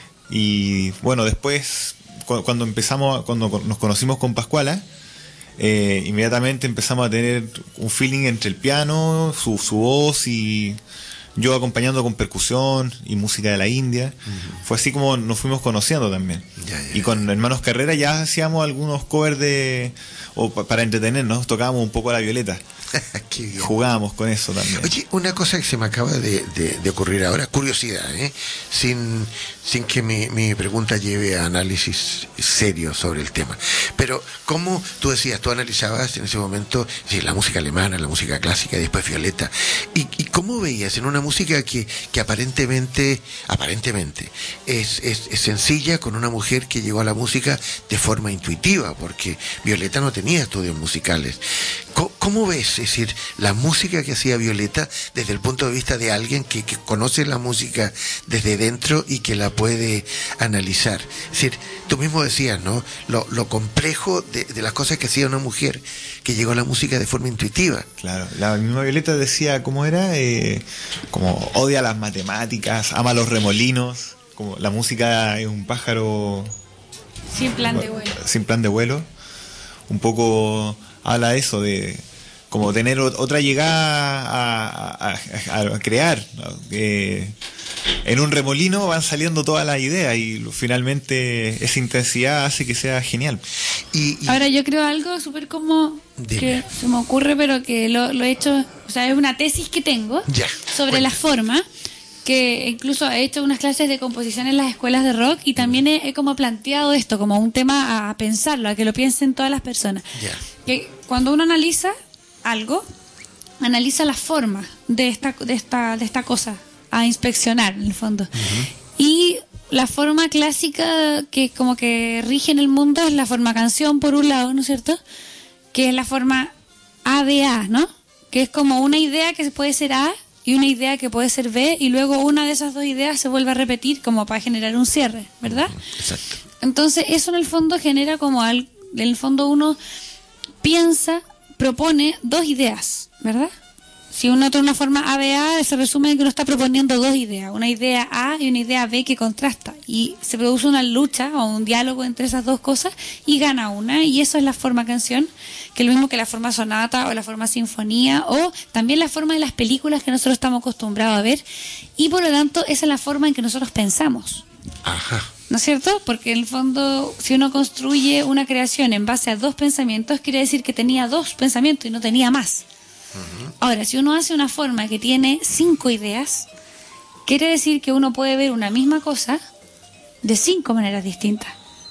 Y bueno, después cu- cuando empezamos, cuando co- nos conocimos con Pascuala, eh, inmediatamente empezamos a tener un feeling entre el piano, su, su voz, y yo acompañando con percusión y música de la India. Fue así como nos fuimos conociendo también. Ya, ya, Y con Hermanos Carrera ya hacíamos algunos covers de, o pa- para entretenernos, tocábamos un poco a la Violeta. Qué bien. Jugábamos con eso también. Oye, una cosa que se me acaba de, de- de ocurrir ahora, curiosidad, ¿eh? sin, sin que mi, mi pregunta lleve a análisis serios sobre el tema. Pero, ¿cómo tú decías, tú analizabas en ese momento sí, la música alemana, la música clásica y después Violeta? ¿Y, y cómo veías en una música que, que aparentemente, aparentemente es, es, es sencilla, con una mujer que llegó a la música de forma intuitiva, porque Violeta no tenía estudios musicales? ¿Cómo, cómo ves, es decir, la música que hacía Violeta desde el punto de vista de alguien que, que conoce la música desde dentro y que la puede analizar? Es decir, tú mismo decías, ¿no? Lo, lo complejo de, de las cosas que hacía una mujer que llegó a la música de forma intuitiva. Claro, la misma Violeta decía, ¿cómo era? Eh, como odia las matemáticas, ama los remolinos, como la música es un pájaro Sin plan de vuelo. sin plan de vuelo. Un poco habla de eso, de como tener ot- otra llegada a, a- a- a crear, ¿no? Eh, en un remolino van saliendo todas las ideas y lo- finalmente esa intensidad hace que sea genial. Y, y- Ahora yo creo algo súper como Dime. que se me ocurre, pero que lo, lo he hecho, o sea, es una tesis que tengo Ya, sobre cuenta. la forma, que incluso he hecho unas clases de composición en las escuelas de rock y también he, he como planteado esto como un tema a, a pensarlo, a que lo piensen todas las personas. Ya. Que cuando uno analiza algo, analiza la forma de esta, de esta, de esta cosa a inspeccionar en el fondo. Y la forma clásica que como que rige en el mundo es la forma canción por un lado, ¿no es cierto? Que es la forma A B A, ¿no? Que es como una idea que puede ser A y una idea que puede ser B, y luego una de esas dos ideas se vuelve a repetir como para generar un cierre, ¿verdad? Exacto. Entonces eso en el fondo genera como al, en el fondo uno piensa, propone dos ideas, ¿verdad? Si uno tiene una forma A B A, se resume en que uno está proponiendo dos ideas, una idea A y una idea B que contrasta, y se produce una lucha o un diálogo entre esas dos cosas y gana una, y eso es la forma canción, que es lo mismo que la forma sonata o la forma sinfonía, o también la forma de las películas que nosotros estamos acostumbrados a ver, y por lo tanto esa es la forma en que nosotros pensamos. Ajá. ¿No es cierto? Porque en el fondo, si uno construye una creación en base a dos pensamientos, quiere decir que tenía dos pensamientos y no tenía más. Uh-huh. Ahora, si uno hace una forma que tiene cinco ideas, quiere decir que uno puede ver una misma cosa de cinco maneras distintas.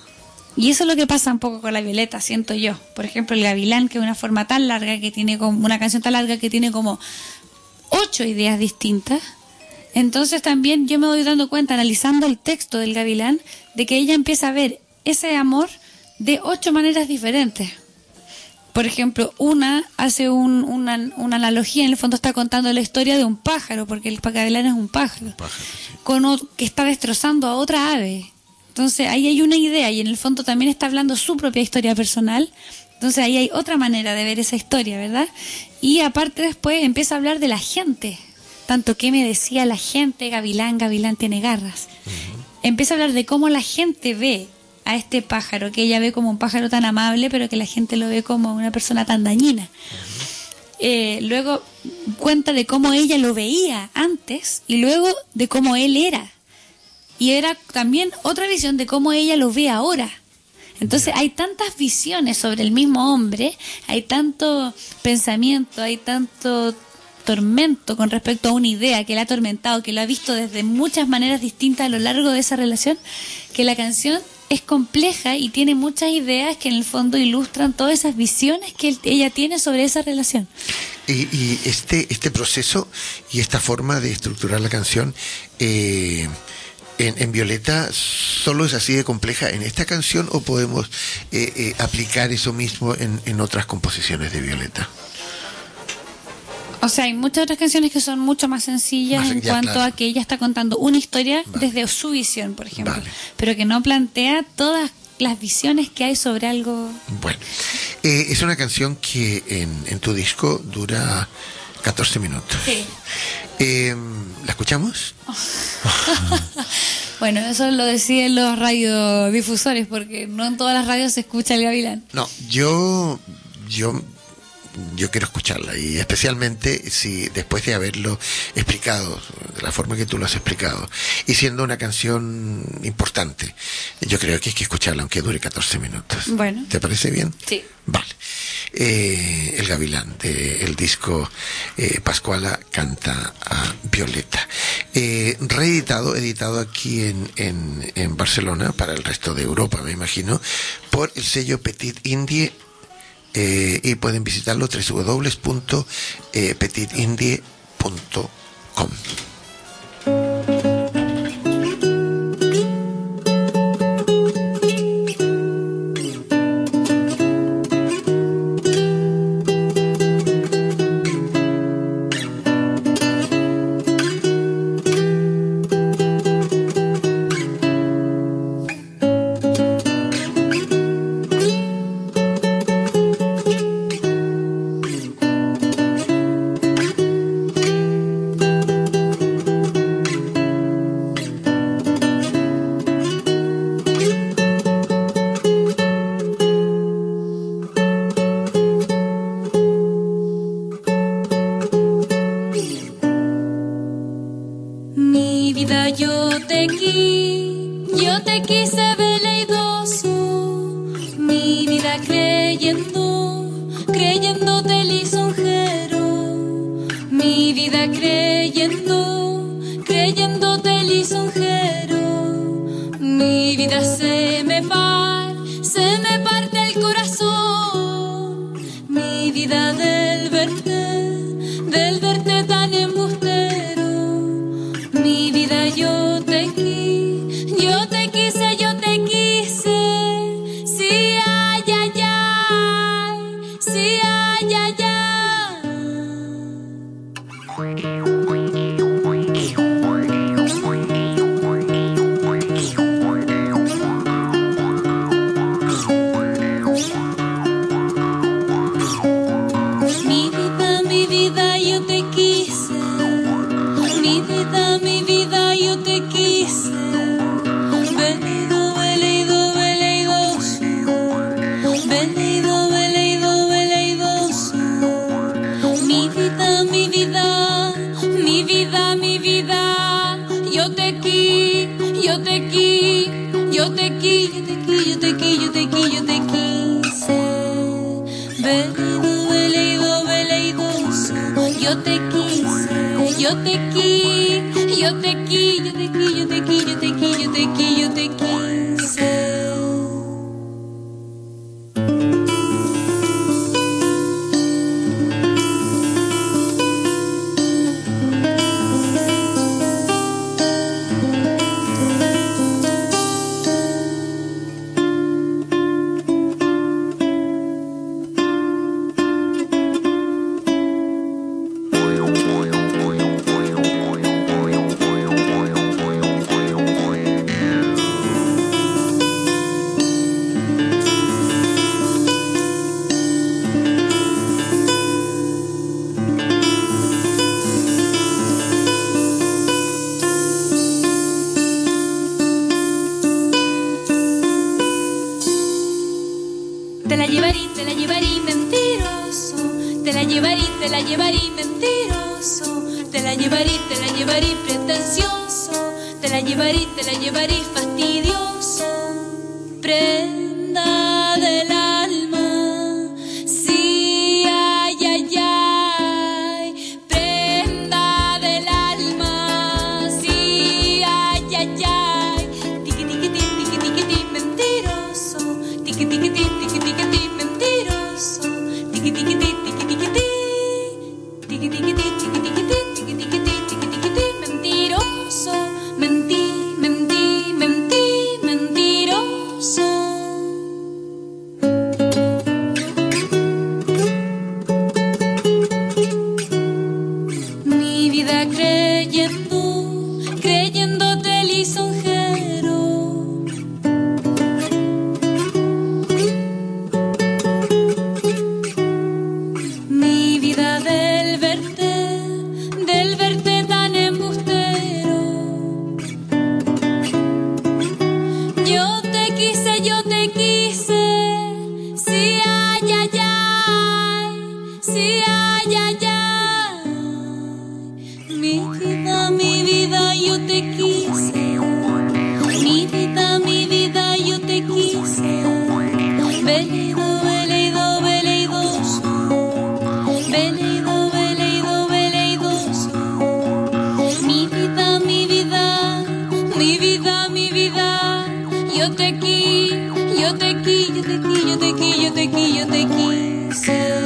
Y eso es lo que pasa un poco con la Violeta, siento yo. Por ejemplo, el Gavilán, que es una forma tan larga, que tiene como una canción tan larga que tiene como ocho ideas distintas. Entonces también yo me voy dando cuenta, analizando el texto del Gavilán, de que ella empieza a ver ese amor de ocho maneras diferentes. Por ejemplo, una hace un, una, una analogía, en el fondo está contando la historia de un pájaro, porque el gavilán es un pájaro, pájaro sí. con otro, que está destrozando a otra ave. Entonces ahí hay una idea, y en el fondo también está hablando su propia historia personal. Entonces ahí hay otra manera de ver esa historia, ¿verdad? Y aparte después empieza a hablar de la gente. Tanto que me decía la gente, Gavilán, Gavilán tiene garras. Uh-huh. Empieza a hablar de cómo la gente ve a este pájaro, que ella ve como un pájaro tan amable, pero que la gente lo ve como una persona tan dañina. Uh-huh. Eh, luego cuenta de cómo ella lo veía antes y luego de cómo él era. Y era también otra visión de cómo ella lo ve ahora. Entonces hay tantas visiones sobre el mismo hombre, hay tanto pensamiento, hay tanto tormento con respecto a una idea que le ha atormentado, que lo ha visto desde muchas maneras distintas a lo largo de esa relación, que la canción es compleja y tiene muchas ideas que en el fondo ilustran todas esas visiones que él, ella tiene sobre esa relación. Y, y este este proceso y esta forma de estructurar la canción eh, en, en Violeta solo es así de compleja en esta canción, o podemos eh, eh, aplicar eso mismo en, en otras composiciones de Violeta. O sea, hay muchas otras canciones que son mucho más sencillas más en ya, cuanto claro. a que ella está contando una historia vale. desde su visión, por ejemplo, vale. pero que no plantea todas las visiones que hay sobre algo. Bueno, eh, es una canción que en, en tu disco dura catorce minutos. Sí. Eh, ¿La escuchamos? Bueno, eso lo deciden los radiodifusores, porque no en todas las radios se escucha el Gavilán. No, yo... yo Yo quiero escucharla, y especialmente si después de haberlo explicado de la forma que tú lo has explicado, y siendo una canción importante, yo creo que hay que escucharla aunque dure catorce minutos. Bueno. ¿Te parece bien? Sí. Vale. Eh, el Gavilán, del disco eh, Pascuala canta a Violeta. Eh, reeditado, editado aquí en, en, en Barcelona, para el resto de Europa, me imagino, por el sello Petit Indie. Eh, y pueden visitarlo doble u doble u doble u punto petit indie punto com. quise, yo te quise, yo te quise, yo te quise, yo te quise. Veleido, veleido, veleidoso. Yo te quise, yo te quise, yo te quise, yo te quise, yo te quise, yo te quise, yo te quise, yo te quise. Te la llevaré, te la llevaré, mentiroso. Te la llevaré, te la llevaré, mentiroso. Te la llevaré, te la llevaré, pretencioso. Te la llevaré, te la llevaré, fastidioso. Prenda del alma. Sí, ay, ay, ay. Prenda del alma. Sí, ay, ay, ay. Tiqui, tiqui, tiqui, tiqui, tiqui, tiqui, mentiroso. Tiqui, tiqui, tiqui, tiqui, tiqui, tiqui, mentiroso. Tiqui, tiqui, tiqui, tiqui, tiqui, tiqui. Tiqui, tiqui, tiqui, tiqui, tiqui, tiqui, tiqui, tiqui, tiqui, tiqui, tiqui, mentiroso. Mentí, mentí, mentí, mentiroso. Mi vida creyendo, creyéndote lisonjero. Mi vida del verte, del verte tan embustero. Yo te quise, yo te quise. Sí, ay, ay, ay. Sí, ay, ay, ay. Mi vida, mi vida, yo te quise. Mi vida, mi vida, yo te quise. Veleido, veleido, veleidoso. Veleido, veleido, veleidoso. Mi vida, mi vida, mi vida, mi vida. Yo te quise, yo te quise, yo te quise, yo te quise, yo te quise, yo te quise.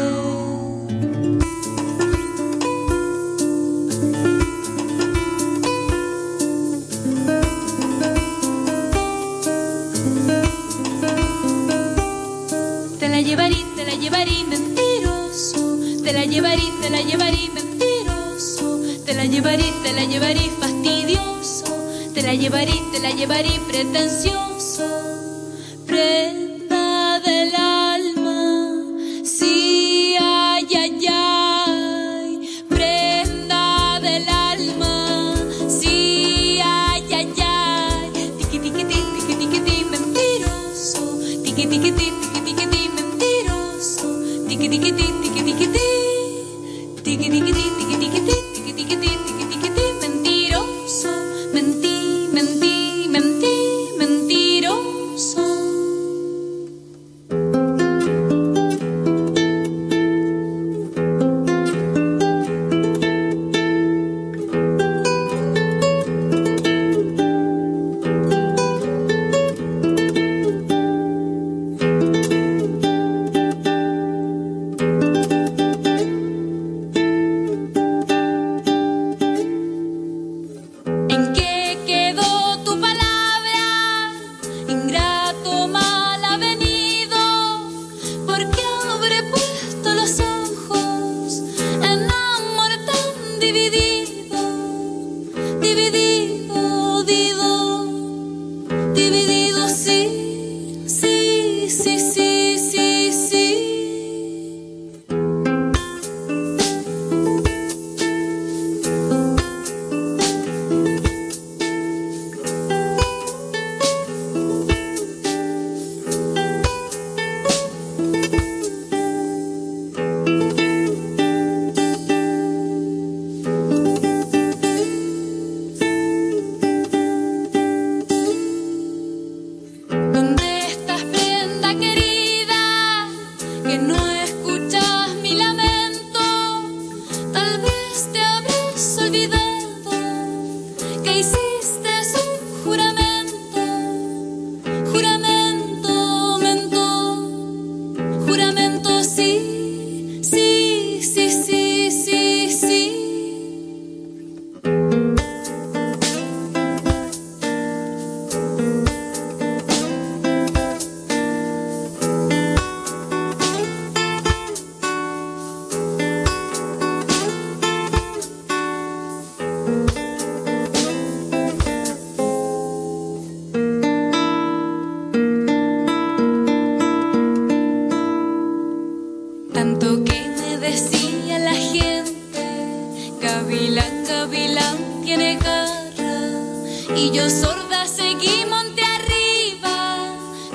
Te la llevaré, te la llevaré, mentiroso. Te la llevaré, te la llevaré, mentiroso. Te la llevaré, te la llevaré, fastidioso. Te la llevaré, te la llevaré, pretencioso. Prenda del alma. Sí, ay, ay, ay. Prenda del alma. Sí, ay, ay, ay. Tiqui, tiqui, tiqui, tiqui, tiqui, tiqui, mentiroso. Tiqui, tiqui, tiqui, tiqui, tiqui, tiqui, mentiroso. Tiqui, tiqui, tiqui, tiqui, tiqui, tiqui. Tiqui, tiqui, tiqui, tiqui, tiqui, tiqui, tiqui, tiqui, tiqui, tiqui, mentiroso. Mentí, mentí, mentí, mentiroso.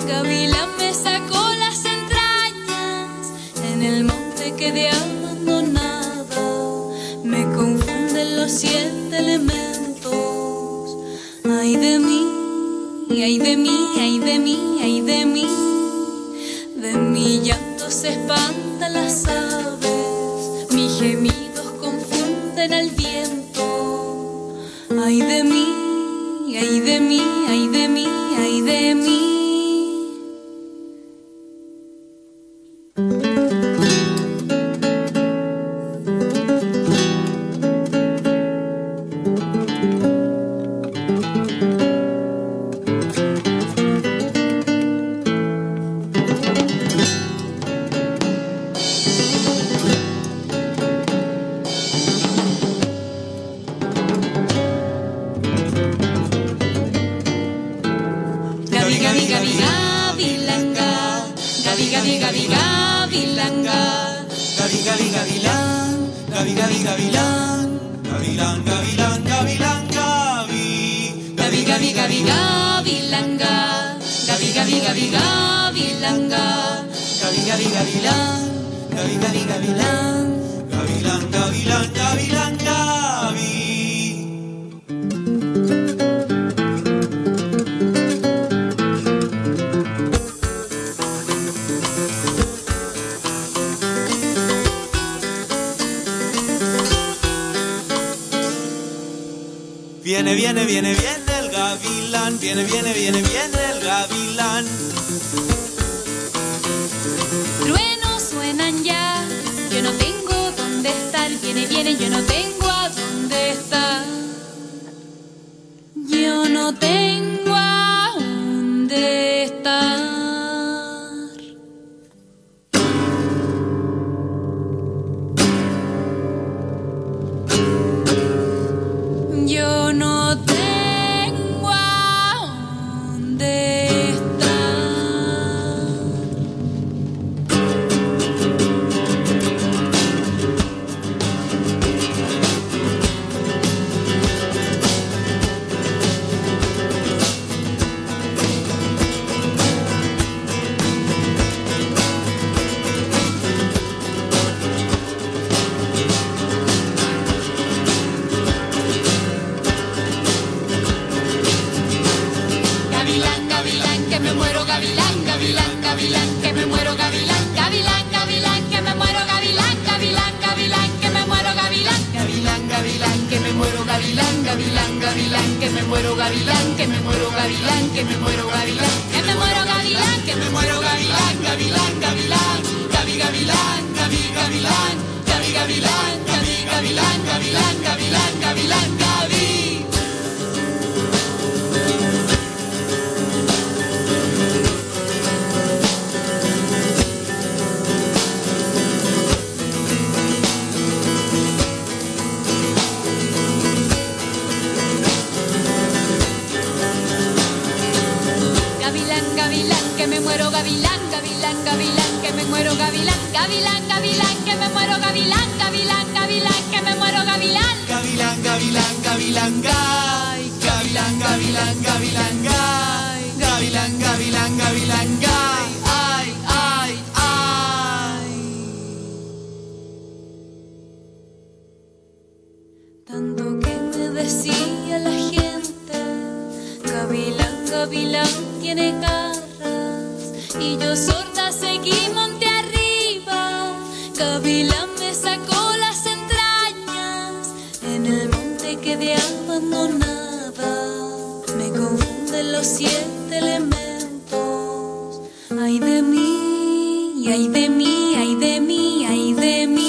Gavilán me sacó las entrañas, en el monte quedé abandonada. Me confunden los siete elementos. Ay de mí, ay de mí, ay de mí, ay de mí. De mi llanto se espantan las aves, mis gemidos confunden al viento. Ay de mí, ay de mí, ay de mí, ay de mí. Viene, viene, viene, viene el gavilán. Viene, viene, viene, viene el gavilán. Truenos suenan ya, yo no tengo dónde estar. Viene, viene, yo no tengo a dónde estar. Yo no tengo a dónde estar. Yo no tengo a dónde estar. Gavilán, gavilán, que me muero, gavilán, gavilán, gavilán, que me muero, gavilán, gavilán, gavilán, que me muero, gavilán, gavilán, gavilán, que me muero, gavilán, gavilán, gavilán, que me muero, gavilán, gavilán, gavilán, que me muero, gavilán, que me muero, gavilán, que me muero, gavilán, que me muero, gavilán, que me muero, gavilán, gavilán, gavilán, gavi, gavilán, gavi, gavilán, gavi, gavilán, gavi, gavilán, gavilán, gavilán, gavilán, gavi. Gavilán, gavilán, que me muero, gavilán, gavilán, gavilán, que me muero, gavilán, gavilán, gavilán, que me muero, gavilán, gavilán, gavilán, que me muero, gavilán. Gavilán, gavilán, gavilán, gay. Gavilán, gavilán, gavilán, gay. Gavilán, gavilán, gavilán, gay. Ay, ay, ay. Tanto que me decía la gente, gavilán, gavilán tiene garras, y yo sorda seguí monte arriba. Gavilán me sacó las entrañas, en el monte quedé abandonada. Me confunden los siete elementos. Ay de mí, ay de mí, ay de mí, ay de mí.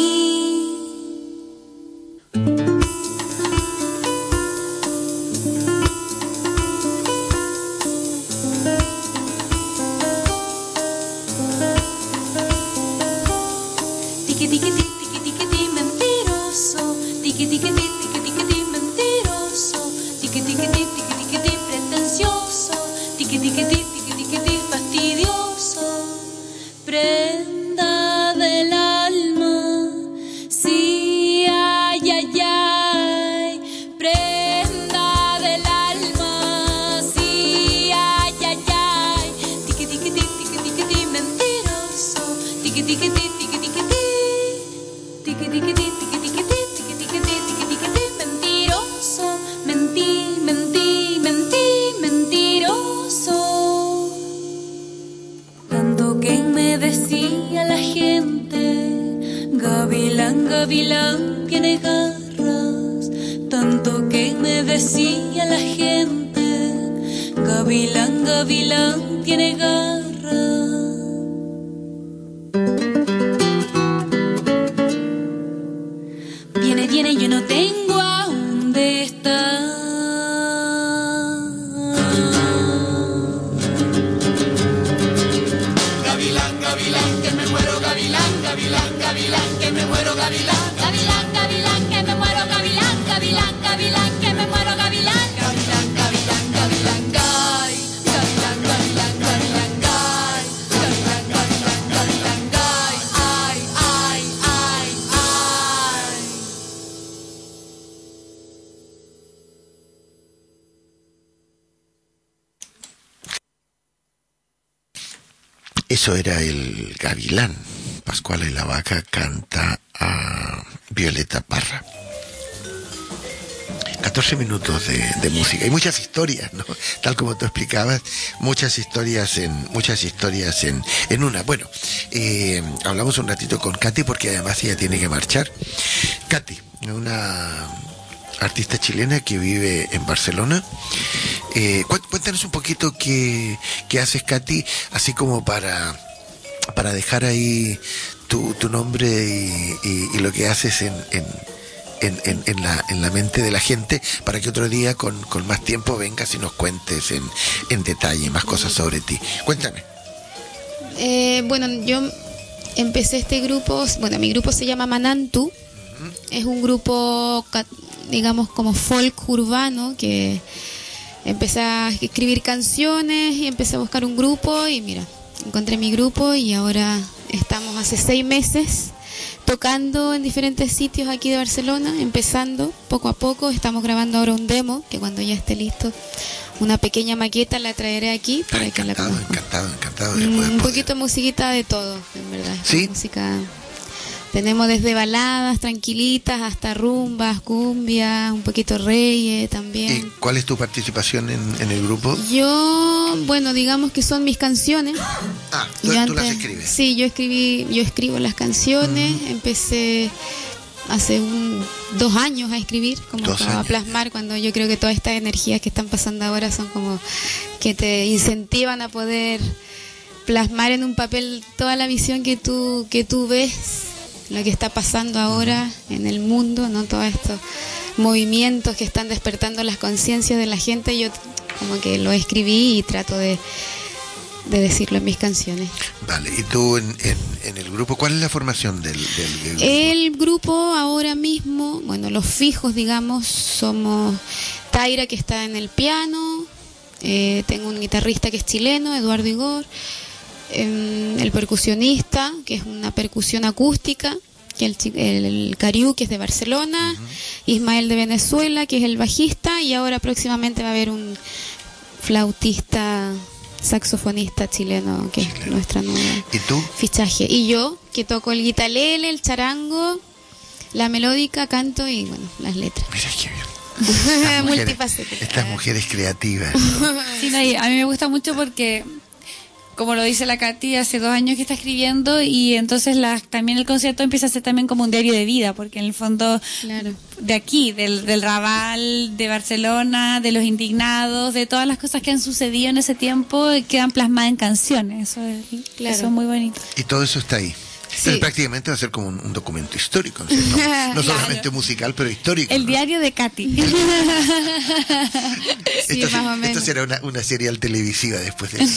Tiqui tiqui ti, tiqui tiqui ti, mentiroso. Tiqui tiqui ti, tiqui tiqui ti, mentiroso. Tiqui tiqui ti, tiqui tiqui ti, pretencioso. Tiqui tiqui ti, tiqui tiqui ti, fastidioso. Prenda tiqui ti, tiqui tiqui ti. Tiqui tiqui ti, tiqui tiqui ti, tiqui tiqui ti, tiqui tiqui ti. Mentiroso, mentí, mentí, mentí, mentiroso. Tanto que me decía la gente, gavilán, gavilán, tiene garras. Tanto que me decía la gente, gavilán, gavilán, tiene garras. Viene, viene, yo no tengo a dónde estar. Gavilán, gavilán, que me muero, gavilán, gavilán, gavilán, que me muero, gavilán. Gavilán, gavilán, que me muero, gavilán, gavilán, gavilán, que me muero, gavilán. Gavilán, gavilán, gavilán, gay. Gavilán, gavilán, gavilán, gay. Gavilán, gavilán, gavilán, gay. Ay, ay, ay, ay. Eso era el Gavilán. Pascuala y la Vaca canta a Violeta Parra. catorce minutos de, de música y muchas historias, ¿no? Tal como tú explicabas, muchas historias en muchas historias en, en una. Bueno, eh, hablamos un ratito con Katy porque además ella tiene que marchar. Katy, una artista chilena que vive en Barcelona. Eh, cuéntanos un poquito qué, qué haces, Katy, así como para, para dejar ahí tu, tu nombre y, y, y lo que haces en, en, en, en, en, la, en la mente de la gente, para que otro día con, con más tiempo vengas y nos cuentes en, en detalle más cosas sobre ti. Cuéntame. Eh, bueno, yo empecé este grupo, bueno, mi grupo se llama Manantu. Uh-huh. Es un grupo, digamos, como folk urbano, que empecé a escribir canciones y empecé a buscar un grupo y mira, encontré mi grupo y ahora estamos hace seis meses tocando en diferentes sitios aquí de Barcelona, empezando poco a poco. Estamos grabando ahora un demo que cuando ya esté listo, una pequeña maqueta la traeré aquí ah, para encantado, que la conozcan. Encantado, encantado de mm, poder, Un poder. poquito de musiquita de todo, en verdad. ¿Sí? Música. Tenemos desde baladas tranquilitas hasta rumbas, cumbias, un poquito reggae también. ¿Y cuál es tu participación en, en el grupo? Yo, bueno, digamos que son mis canciones. Ah, tú, Yo tú antes- las escribes. Sí, yo escribí, yo escribo las canciones. Mm. Empecé hace un, dos años a escribir, como Dos a años. plasmar, cuando yo creo que todas estas energías que están pasando ahora son como que te incentivan a poder plasmar en un papel toda la visión que tú que tú ves, lo que está pasando ahora en el mundo, ¿no? Todos estos movimientos que están despertando las conciencias de la gente. Yo como que lo escribí y trato de, de decirlo en mis canciones. Vale, y tú en, en, en el grupo, ¿cuál es la formación del, del, del grupo? El grupo ahora mismo, bueno, los fijos, digamos, somos Taira, que está en el piano, eh, tengo un guitarrista que es chileno, Eduardo Igor, eh, el percusionista, que es una percusión acústica, que el, chi- el, el Cariú, que es de Barcelona, uh-huh. Ismael de Venezuela, que es el bajista, y ahora próximamente va a haber un flautista, saxofonista chileno, que Chileno. es nuestra nueva ¿Y tú? fichaje. Y yo, que toco el guitarlele, el charango, la melódica, canto y, bueno, las letras. Mira qué bien. Estas mujeres, Multifacética. estas mujeres creativas, ¿no? Sí, no, y a mí me gusta mucho porque, como lo dice la Katy, hace dos años que está escribiendo y entonces la, también el concierto empieza a ser también como un diario de vida, porque en el fondo Claro. de aquí, del, del Raval, de Barcelona, de los indignados, de todas las cosas que han sucedido en ese tiempo, quedan plasmadas en canciones. Eso es, Claro. eso es muy bonito. Y todo eso está ahí. Sí. Entonces, prácticamente va a ser como un, un documento histórico, ¿no? No, no Claro. solamente musical, pero histórico. El ¿no? diario de Katy. Sí, esto, más o menos. esto será una, una serial televisiva después de...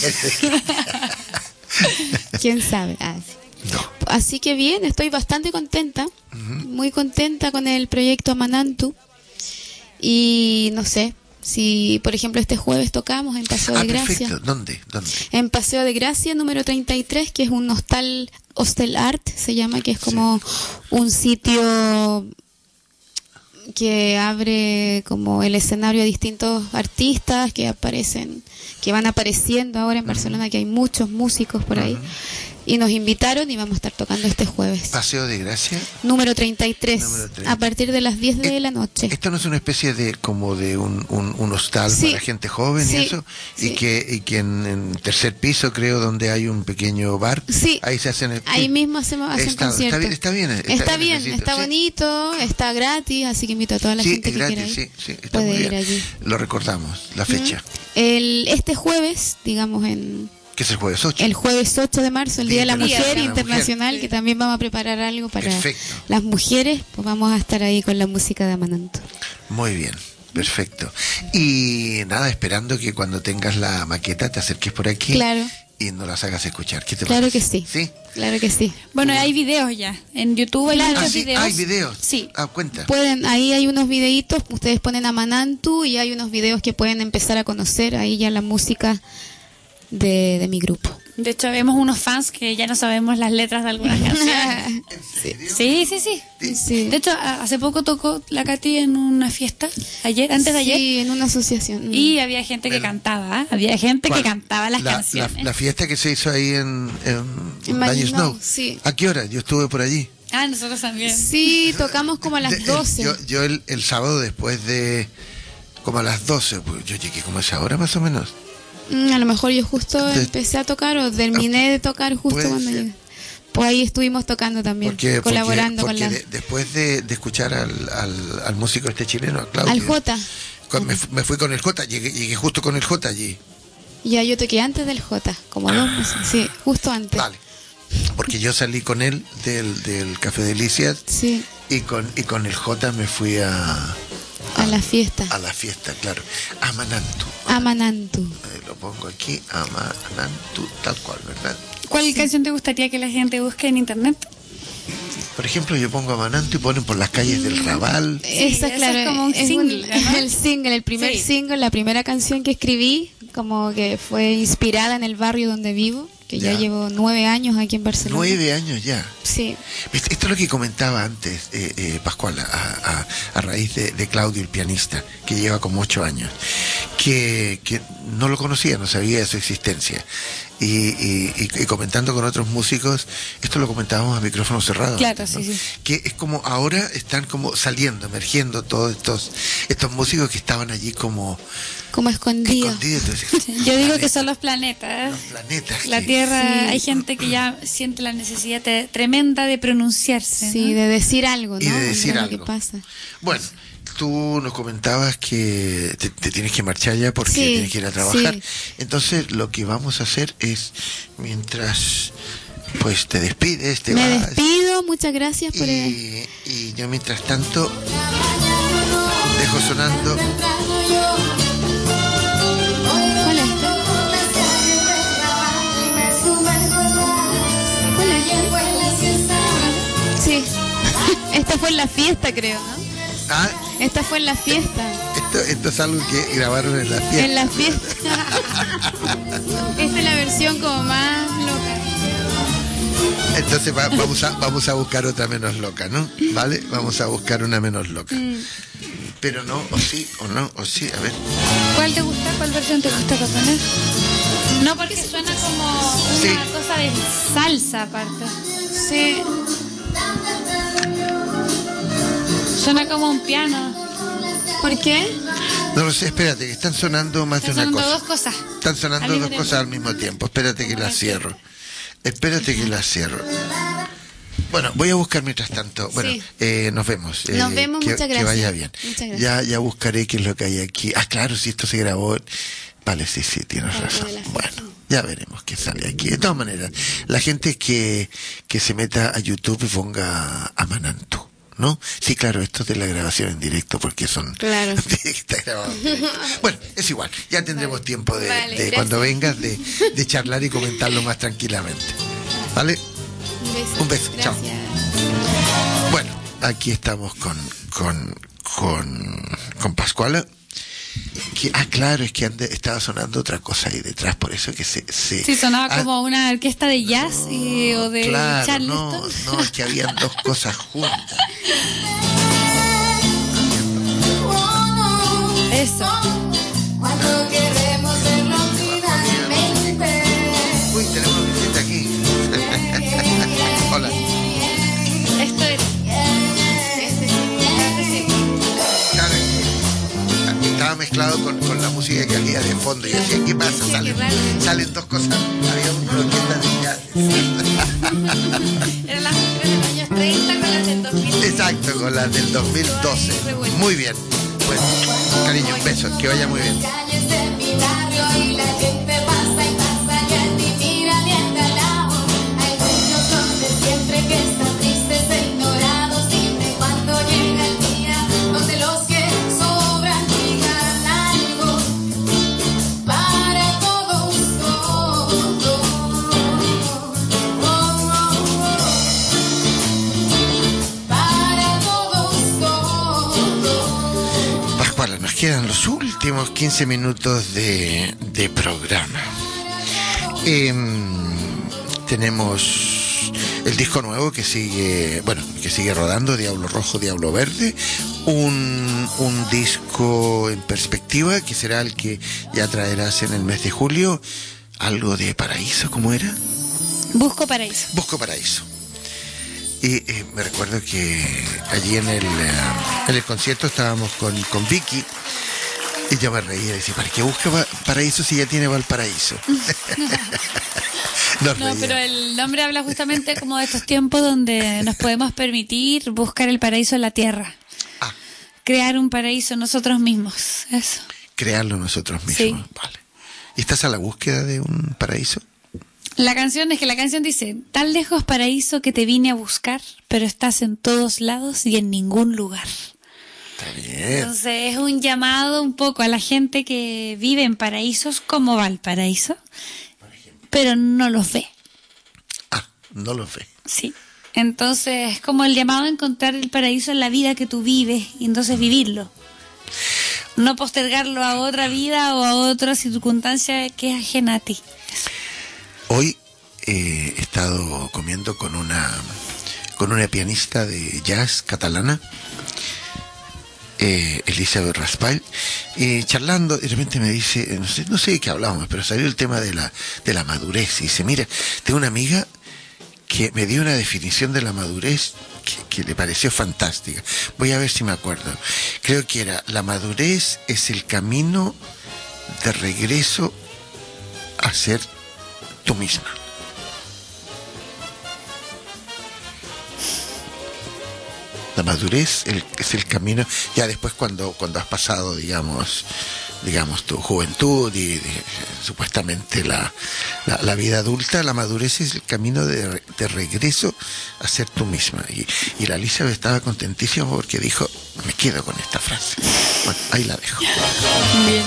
¿Quién sabe? Ah, sí. No. Así que bien, estoy bastante contenta, muy contenta con el proyecto Manantu. Y no sé, si por ejemplo este jueves tocamos en Paseo Ah, de Gracia. perfecto. ¿Dónde? ¿Dónde? En Paseo de Gracia, número treinta y tres, que es un hostal, hostel art, se llama, que es como un sitio que abre como el escenario a distintos artistas que aparecen, que van apareciendo ahora en Barcelona, que hay muchos músicos por ahí. Y nos invitaron y vamos a estar tocando este jueves. Paseo de Gracia. Número treinta y tres, Número treinta. a partir de las diez de Eh, la noche. Esto no es una especie de como de un, un, un hostal Sí. para gente joven Sí, y eso, y sí. que y que en, en tercer piso creo donde hay un pequeño bar, Sí. ahí se hacen el, Ahí sí. mismo hacemos hacen Está- está conciertos. bien, está bien, está Está bien, bien, necesito, está sí. bonito, está gratis, así que invito a toda la Sí, gente es que quiera gratis, ir. sí, sí, está puede muy ir bien. allí. Lo recordamos, la fecha, El, este jueves, digamos en que es el jueves ocho. el jueves ocho de marzo, el Día de la Internacional Mujer de la Internacional, Mujer. que también vamos a preparar algo para Perfecto. las mujeres, pues vamos a estar ahí con la música de Amananto. Muy bien, perfecto. Y nada, esperando que cuando tengas la maqueta te acerques por aquí Claro. y nos las hagas escuchar. ¿Qué te Claro parece? que sí. ¿Sí? Claro que sí. Bueno, hay videos ya. En YouTube hay Claro. muchos Ah, sí, videos. hay videos. Sí. Ah, cuenta. Pueden, ahí hay unos videitos, ustedes ponen Amanantu y hay unos videos que pueden empezar a conocer ahí ya la música de, de mi grupo. De hecho, vemos unos fans que ya no sabemos las letras de algunas canciones. Sí, sí, sí. Sí. De hecho, a- hace poco tocó la Katy en una fiesta, ayer, antes de ayer, Sí, en una asociación. y había gente que Pero- cantaba, ¿eh? Había gente ¿Cuál? que cantaba las la, canciones. La, la fiesta que se hizo ahí en, en, En Valle Valle Snow. Snow, sí. ¿A qué hora? Yo estuve por allí. Ah, nosotros también. Sí, tocamos como a las De- doce. Yo, yo el, el sábado después de como a las doce, pues yo llegué como a esa hora más o menos. Mm, a lo mejor yo justo De- empecé a tocar o terminé de tocar justo Puede cuando ser. llegué. Pues ahí estuvimos tocando también, Porque, colaborando porque, con porque la... de- después de, de escuchar al, al, al músico este chileno, a Claudio, Al Jota. con- me, fu- me fui con el Jota, llegué, llegué justo con el Jota allí. Ya yo toqué antes del Jota, como dos meses. Sí, justo antes. Vale. Porque yo salí con él del, del Café Delicias Sí, y con, y con el Jota me fui a, a la fiesta. a la fiesta, claro. A Manantu. Amanantu. Eh, lo pongo aquí, a Manantu, tal cual, ¿verdad? ¿Cuál canción te gustaría que la gente busque en internet? Por ejemplo, yo pongo a Manantu y ponen por las calles del Raval. Esa, eso es claro, como un es single, ¿no? el single, el primer Sí. single, la primera canción que escribí, como que fue inspirada en el barrio donde vivo, que ya, Ya. llevo nueve años aquí en Barcelona. Nueve años ya. Sí, Esto esto es lo que comentaba antes, eh, eh, Pascual, a, a- a raíz de, de Claudio, el pianista, que lleva como ocho años, que, que no lo conocía, no sabía de su existencia. Y, y- y- y comentando con otros músicos, esto lo comentábamos a micrófono cerrado. Claro, antes, ¿no? sí, sí. Que es como ahora están como saliendo, emergiendo todos estos, estos músicos que estaban allí como como escondido. escondidos. Entonces, Yo digo que planetas, son los planetas. los planetas. La que- Tierra, Sí. hay gente que ya siente la necesidad te- tremenda de pronunciarse. Sí, ¿no? de decir algo, ¿no? Y de decir lo algo. que pasa. Bueno, tú nos comentabas que te, te tienes que marchar ya porque Sí, tienes que ir a trabajar. sí. Entonces, lo que vamos a hacer es, mientras pues te despides, te Me vas. despido, muchas gracias por... el- Y, y yo mientras tanto dejo sonando ¿Cuál es esta? ¿Cuál es? Sí, esta fue en la fiesta, creo, ¿no? ah, Esta fue en la fiesta. esto, esto es algo que grabaron en la fiesta. En la fiesta. Esta es la versión como más loca. Entonces va- vamos, a, vamos a buscar otra menos loca, ¿no? ¿Vale? Vamos a buscar una menos loca. Mm. Pero no, o sí, o no, o sí, a ver. ¿Cuál te gusta? ¿Cuál versión te gusta para poner? No, porque suena como una Sí. cosa de salsa aparte. Sí. Suena como un piano. ¿Por qué? No lo sé, espérate, que están sonando más de Están una sonando cosa. dos cosas. Están sonando Al mismo dos tiempo. cosas al mismo tiempo. Espérate que las cierro. Espérate que las cierro. Bueno, voy a buscar mientras tanto. Bueno, Sí. eh, nos vemos. eh, Nos vemos, que, muchas que gracias. vaya bien. Muchas gracias. Ya, ya buscaré qué es lo que hay aquí. Ah, claro, si esto se grabó. Vale, sí, sí, tienes Parte razón. de la Bueno, ya veremos qué sale aquí. De todas maneras, la gente que, que se meta a YouTube y ponga a Manantu, ¿no? Sí, claro, esto es de la grabación en directo porque son... Claro. Está grabado en directo. Bueno, es igual. Ya tendremos tiempo de, Vale, de gracias. cuando vengas de, de charlar y comentarlo más tranquilamente. ¿Vale? Un beso. Un beso, chao. Gracias. Bueno, aquí estamos con, con, con, con Pascuala. Que, ah, claro, es que ande, estaba sonando otra cosa ahí detrás, por eso que se... se Sí, sonaba ah, como una orquesta de jazz y, o de claro, Charleston. no, no, es que habían dos cosas juntas. Habían Eso. Cuando queremos verlo finalmente. Uy, tenemos visita aquí. Hola. Esto es. Claro, estaba mezclado con, con la música que había de fondo. Y yo decía, ¿qué pasa? Sí, Salen, qué raro. salen dos cosas. Había un croqueta de jazz. Eran las mujeres de los años treinta con las del dos mil. Exacto, con las del dos mil doce. Muy bien. Pues, cariño, un beso. Que vaya muy bien. Calles de mi barrio y la gente pasa y pasa y ni mira ni anda al lado. Hay muchos donde siempre que están tristes e ignorados, siempre cuando llega el día donde los que sobran digan algo para todos, todos. Oh, oh, oh. Para todos, todos. Pascuala, nos quedan los últimos quince minutos de, de programa. Em, tenemos el disco nuevo que sigue, bueno, que sigue rodando, Diablo Rojo, Diablo Verde. Un, un disco en perspectiva que será el que ya traerás en el mes de julio. Algo de Paraíso, ¿cómo era? Busco paraíso. Busco Paraíso. Y eh, me recuerdo que allí en el, eh, en el concierto estábamos con, con Vicky y yo me reía y decía, ¿para qué busca pa- paraíso si ya tiene Valparaíso? Nos No, reíamos. pero el nombre habla justamente como de estos tiempos donde nos podemos permitir buscar el paraíso en la tierra. Ah. Crear un paraíso nosotros mismos. Eso. Crearlo nosotros mismos. Sí. Vale. ¿Y estás a la búsqueda de un paraíso? La canción es que la canción dice, tan lejos paraíso que te vine a buscar, pero estás en todos lados y en ningún lugar. Está bien. Entonces es un llamado un poco a la gente que vive en paraísos como Valparaíso, pero no los ve. Ah, no lo ve. Sí. Entonces es como el llamado a encontrar el paraíso en la vida que tú vives y entonces vivirlo. No postergarlo a otra vida o a otra circunstancia que es ajena a ti. Hoy eh, he estado comiendo con una con una pianista de jazz catalana, eh, Elizabeth Raspall, y charlando, de repente me dice, no sé, no sé de qué hablábamos, pero salió el tema de la, de la madurez, y dice, mira, tengo una amiga que me dio una definición de la madurez que, que le pareció fantástica. Voy a ver si me acuerdo. Creo que era, la madurez es el camino de regreso a ser tú misma. La madurez el, es el camino, ya después cuando, cuando has pasado, digamos, digamos tu juventud y, y supuestamente la, la, la vida adulta, la madurez es el camino de, de regreso a ser tú misma. Y, y la Elizabeth estaba contentísima porque dijo, me quedo con esta frase. Bueno, ahí la dejo. Bien.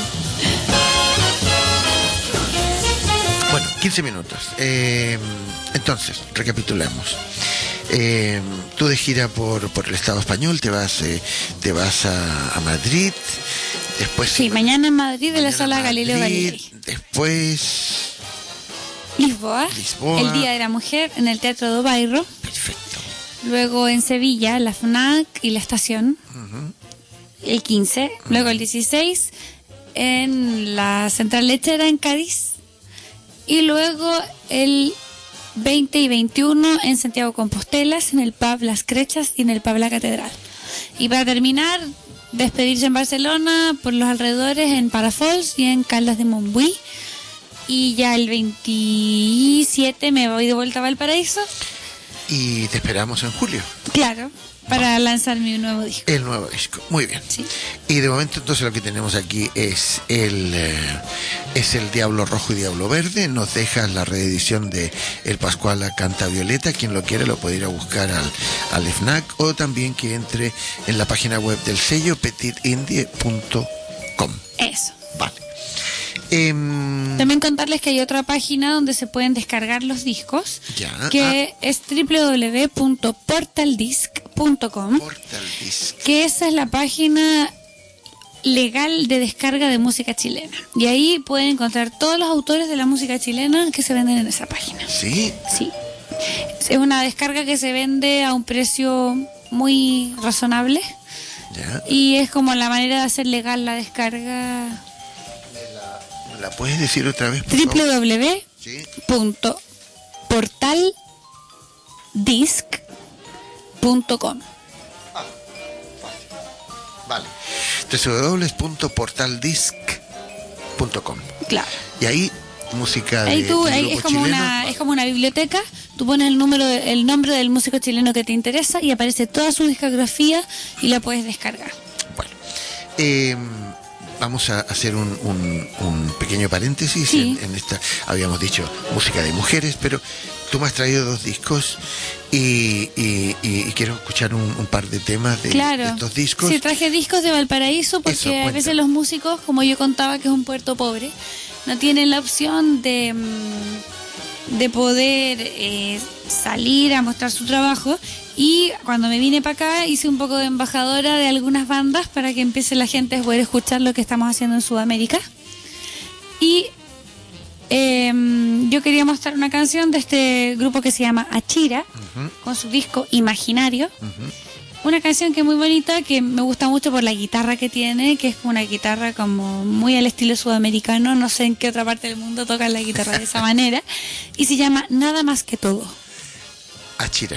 Bueno, quince minutos. Eh, entonces, recapitulamos. Eh, tú de gira por, por el Estado español, te vas eh, te vas a, a Madrid, después... Sí, mañana en Madrid de la mañana sala Madrid, Galileo Galilei. Después... Lisboa, Lisboa. el Día de la Mujer en el Teatro do Bairro. Perfecto. Luego en Sevilla, la FNAC y la Estación, Ujú. el quince. Luego el dieciséis en la Central Lechera en Cádiz. Y luego el veinte y veintiuno en Santiago Compostelas, en el pub Las Crechas y en el pub La Catedral. Y para terminar, despedirse en Barcelona, por los alrededores, en Parafols y en Caldas de Montbui. Y ya el veintisiete me voy de vuelta a Valparaíso. Y te esperamos en julio. Claro, para lanzar mi nuevo disco. El nuevo disco. Muy bien. Sí. Y de momento entonces lo que tenemos aquí es el eh, es el Diablo Rojo y Diablo Verde. Nos dejas la reedición de El Pascuala Canta Violeta. Quien lo quiera lo puede ir a buscar al, al FNAC o también que entre en la página web del sello petit indie punto com. Eso. Vale. Em, También contarles que hay otra página donde se pueden descargar los discos, Ya, que es doble u doble u doble u punto portal disc punto com, Portal Disc. que esa es la página legal de descarga de música chilena. Y ahí pueden encontrar todos los autores de la música chilena que se venden en esa página. Sí. Sí. Es una descarga que se vende a un precio muy razonable. Ya. Y es como la manera de hacer legal la descarga. ¿La puedes decir otra vez, por favor? doble u doble u doble u Sí. punto portal disc punto com. Vale. doble u doble u doble u punto portal disc punto com. Claro. Y ahí música de, Ahí tú, de ahí grupo es como chileno. una, es como una biblioteca. Tú pones el número, el nombre del músico chileno que te interesa y aparece toda su discografía y la puedes descargar. Bueno, eh, vamos a hacer un, un, un pequeño paréntesis Sí. en, en esta. Habíamos dicho música de mujeres, pero tú me has traído dos discos y, y, y- y quiero escuchar un, un par de temas de, Claro. de estos discos. Sí, traje discos de Valparaíso porque Eso, a cuenta. veces los músicos, como yo contaba que es un puerto pobre, no tienen la opción de, mm, de poder eh, salir a mostrar su trabajo. Y cuando me vine para acá hice un poco de embajadora de algunas bandas para que empiece la gente a poder escuchar lo que estamos haciendo en Sudamérica. Y eh, yo quería mostrar una canción de este grupo que se llama Achira, Ujú, con su disco Imaginario. ujú. Una canción que es muy bonita, que me gusta mucho por la guitarra que tiene, que es como una guitarra como muy al estilo sudamericano, no sé en qué otra parte del mundo tocan la guitarra de esa manera, y se llama Nada Más Que Todo. Achira.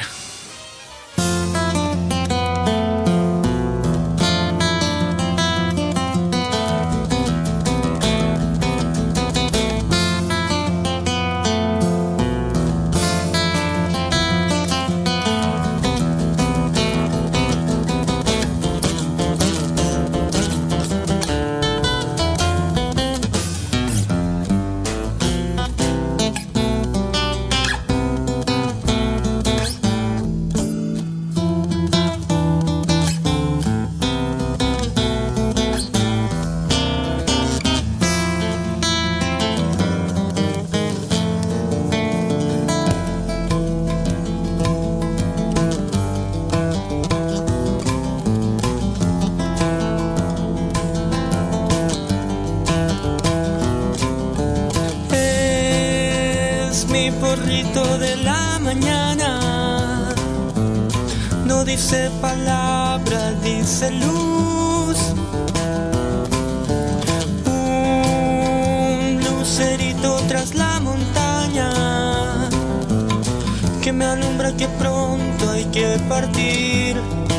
Es mi porrito de la mañana. No dice palabra, dice luz. Un lucerito tras la montaña que me alumbra que pronto hay que partir.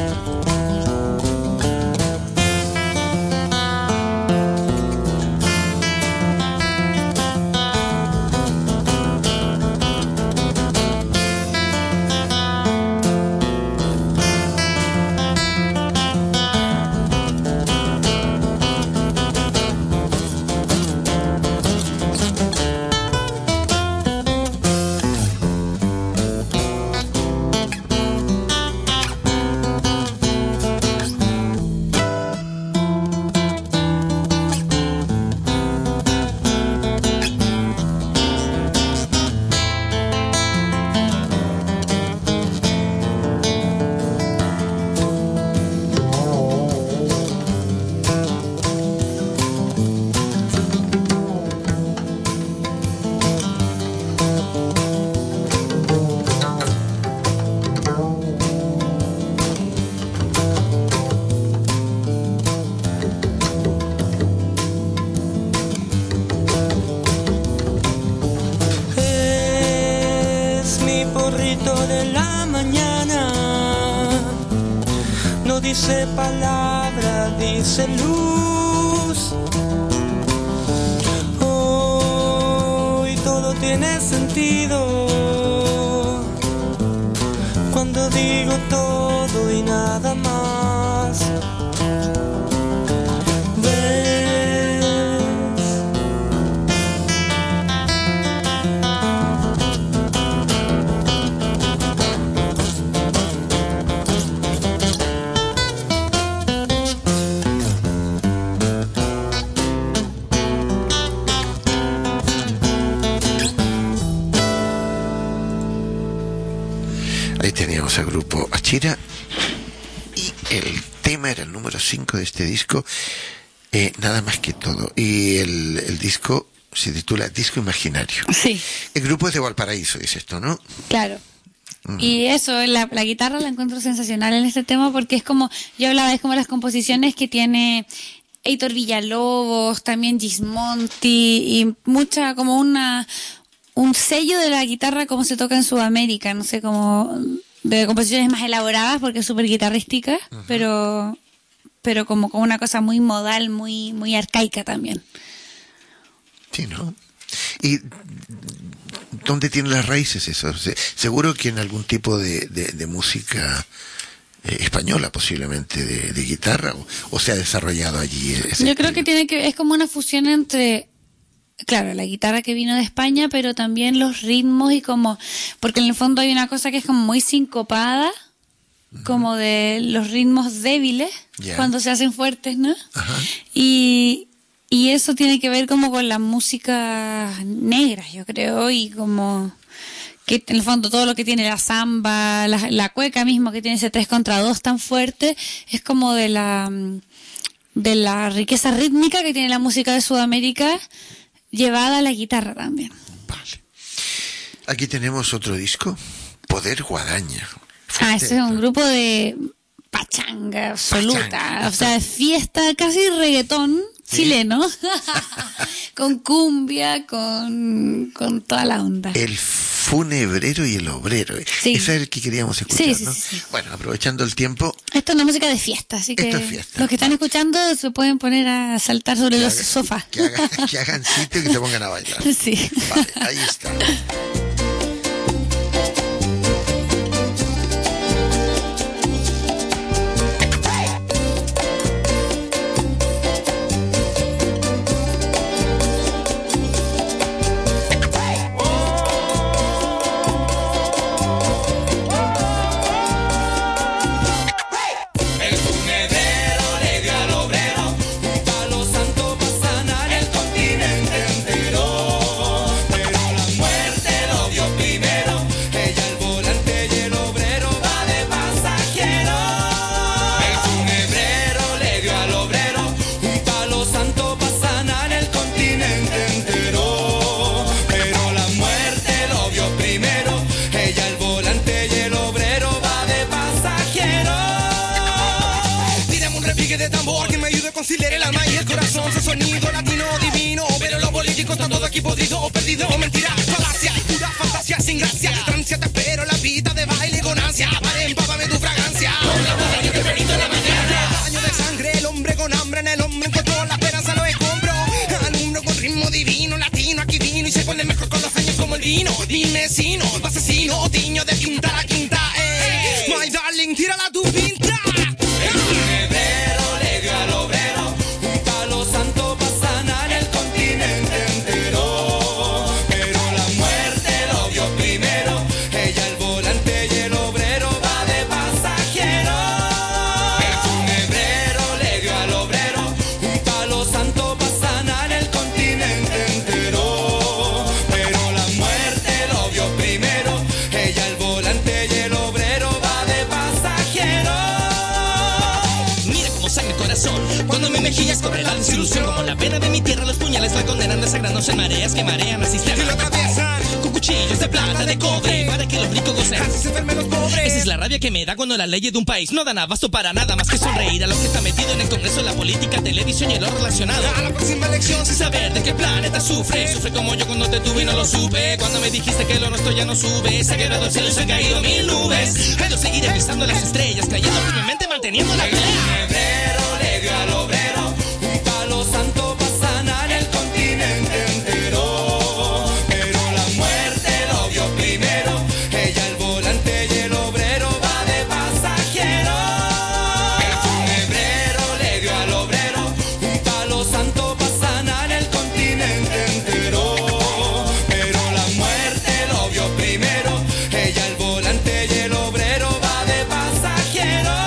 Es mi porrito de la mañana. No dice palabra, dice luz. Hoy todo tiene sentido cuando digo todo y nada más. ¿Ves? Ahí teníamos al grupo Achira y el tema era el número cinco de este disco, eh, Nada Más Que Todo. Y el, el disco se titula Disco Imaginario. Sí, El grupo es de Valparaíso, dice esto, ¿no? claro. Y eso, la, la guitarra la encuentro sensacional en este tema porque es como, yo hablaba, es como las composiciones que tiene Heitor Villalobos, también Gismonti y mucha, como una, un sello de la guitarra como se toca en Sudamérica, no sé, como de composiciones más elaboradas porque es súper guitarrística, uh-huh. pero, pero como con una cosa muy modal, muy, muy arcaica también. Sí, ¿no? ¿Y dónde tiene las raíces eso? Seguro que en algún tipo de, de, de música eh, española, posiblemente, de, de guitarra, o, o se ha desarrollado allí. Ese Yo estilo. creo que tiene que es como una fusión entre, claro, la guitarra que vino de España, pero también los ritmos y como, porque en el fondo hay una cosa que es como muy sincopada, uh-huh. como de los ritmos débiles, yeah. cuando se hacen fuertes, ¿no? Ajá. Y Y eso tiene que ver como con la música negra, yo creo, y como que en el fondo todo lo que tiene la samba, la, la cueca mismo, que tiene ese tres contra dos tan fuerte, es como de la de la riqueza rítmica que tiene la música de Sudamérica llevada a la guitarra también. Vale. Aquí tenemos otro disco, Poder Guadaña. Fuerte. Ah, ese es un grupo de pachanga absoluta, pachanga. O sea, fiesta, casi reggaetón. ¿Sí? Chileno, con cumbia, con, con toda la onda. El funebrero y el obrero. Sí. Ese es el que queríamos escuchar, sí, sí, ¿no? Sí, sí. Bueno, aprovechando el tiempo. Esto es una música de fiesta, así que Esto es fiesta. Los que están escuchando se pueden poner a saltar sobre que los haga, sofás. Que, haga, que hagan sitio y que se pongan a bailar. Sí. Vale, ahí está. Conciliar el alma y el corazón, su sonido latino divino. Pero lo político está todo aquí podrido o perdido. Mentira, falacia y pura fantasía sin gracia. Distancia, te espero la vida de baile con ansia. Para empápame tu fragancia. Con la boca yo tempranito en la mañana. Baño de sangre, el hombre con hambre en el hombre encontró la esperanza, lo escombro. Alumbro con ritmo divino, latino aquí vino y se pone mejor con los años como el vino. Dime si no, asesino, tiño de quinta a la quinta. Eh. My darling, tírala tu pinta. Mejillas corre la desilusión como la pena de mi tierra, los puñales la condenan desagrándose en mareas que marean al sistema y lo atraviesan con cuchillos de plata, de cobre para que los ricos gocen. Así se enfermen los pobres. Esa es la rabia que me da cuando las leyes de un país no dan abasto para nada más que sonreír a los que están metidos en el Congreso, la política, televisión y lo relacionado a la próxima elección sin saber de qué planeta sufre. Sufre como yo cuando te tuve y no lo supe, cuando me dijiste que lo nuestro ya no sube. Se ha quebrado el cielo y se han caído mil nubes, pero seguiré pisando las estrellas, creyendo firmemente manteniendo la pelea. Le dio al obrero un palo santo para sanar el continente entero, pero la muerte lo vio primero. Ella el volante y el obrero va de pasajero. El funebrero le dio al obrero un palo santo para sanar el continente entero, pero la muerte lo vio primero. Ella el volante y el obrero va de pasajero.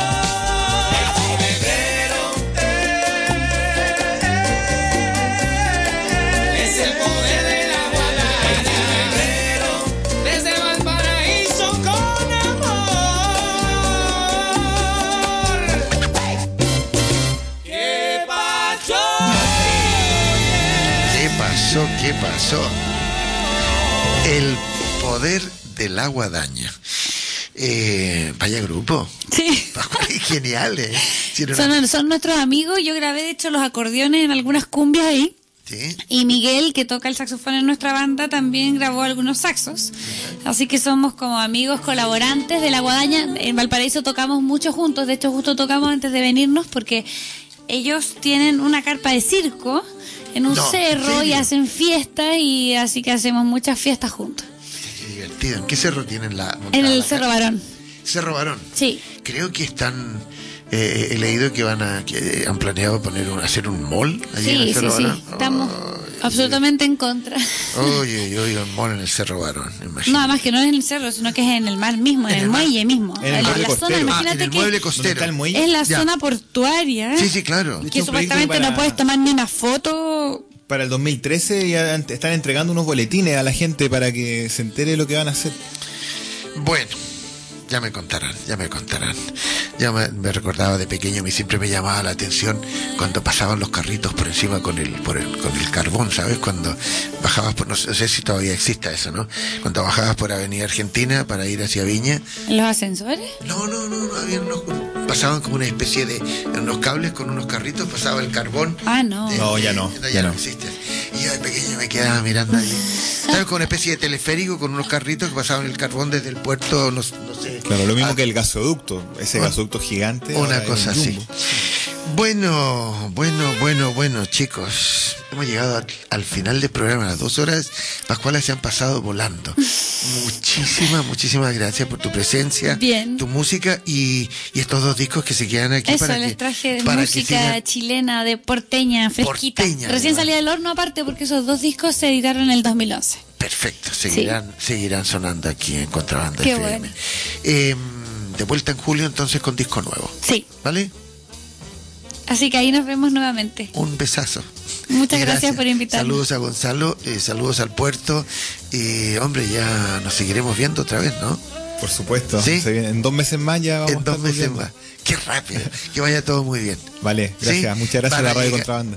¿Qué pasó? El poder de la guadaña. Eh, vaya grupo. Sí. Genial, ¿eh? Sí, era Son, una- son nuestros amigos. Yo grabé, de hecho, los acordeones en algunas cumbias ahí. Sí. Y Miguel, que toca el saxofón en nuestra banda, también grabó algunos saxos. Así que somos como amigos colaborantes de La Guadaña. En Valparaíso tocamos mucho juntos. De hecho, justo tocamos antes de venirnos porque ellos tienen una carpa de circo en un No, ¿en cerro y serio? hacen fiestas, y así que hacemos muchas fiestas juntos. Qué divertido. ¿En qué cerro tienen la montada En el la Cerro carpa? Barón. Cerro Barón. Sí. Creo que están. Eh, he leído que van a que han planeado poner un, hacer un mall allí en Sí, el sí, Cerro sí. Barón. Estamos absolutamente en contra. Oye, oye, oye, un mall en el Cerro Barón. Imagínate. No, además que no es en el cerro, sino que es en el mar mismo, en, En el, el mar. muelle mismo. En el la muelle la zona, costero. Ah, imagínate en el que muelle ¿Dónde costero. está el muelle? es la Ya. zona portuaria. Sí, sí, claro. De hecho, Que un proyecto supuestamente para- no puedes tomar ni una foto. Para el dos mil trece ya ant- están entregando unos boletines a la gente para que se entere de lo que van a hacer. Bueno, ya me contarán, ya me contarán. Ya me, me recordaba de pequeño, me siempre me llamaba la atención cuando pasaban los carritos por encima con el, por el, con el carbón, ¿sabes? Cuando bajabas por, no sé, no sé si todavía exista eso, ¿no? Cuando bajabas por Avenida Argentina para ir hacia Viña. ¿En los ascensores? No, no, no, no había unos, pasaban como una especie de, unos cables con unos carritos, pasaba el carbón. Ah, no. de- No, ya no, Ya, ya no no. existe. Y yo de pequeño me quedaba mirando ahí. ¿Sabes? Con una especie de teleférico con unos carritos que pasaban el carbón desde el puerto, no, no sé. Claro, lo mismo a- que el gasoducto, ese Un- gasoducto gigante. Una ahora cosa es un así. jumbo. Bueno, bueno, bueno, bueno, chicos. Hemos llegado al, al final del programa, las dos horas, las cuales se han pasado volando. Muchísimas, muchísimas gracias por tu presencia, Bien. tu música y, y estos dos discos que se quedan aquí Eso, para les que, traje de para que música sigan- chilena, de porteña, fresquita. Porteña, Recién además. salía del horno aparte porque esos dos discos se editaron en el dos mil once. Perfecto, seguirán, seguirán sonando aquí en Contrabanda Qué F M. bueno. Eh, de vuelta en julio entonces con disco nuevo, Sí. ¿vale? Así que ahí nos vemos nuevamente. Un besazo. Muchas gracias, por invitarme. Saludos a Gonzalo, eh, saludos al puerto. Y hombre, ya nos seguiremos viendo otra vez, ¿no? Por supuesto. ¿Sí? Se viene- en dos meses más ya vamos En a dos estar meses volviendo. más. Qué rápido. Que vaya todo muy bien. Vale, gracias. ¿Sí? Muchas gracias Van a la a Radio llegar- Contrabanda.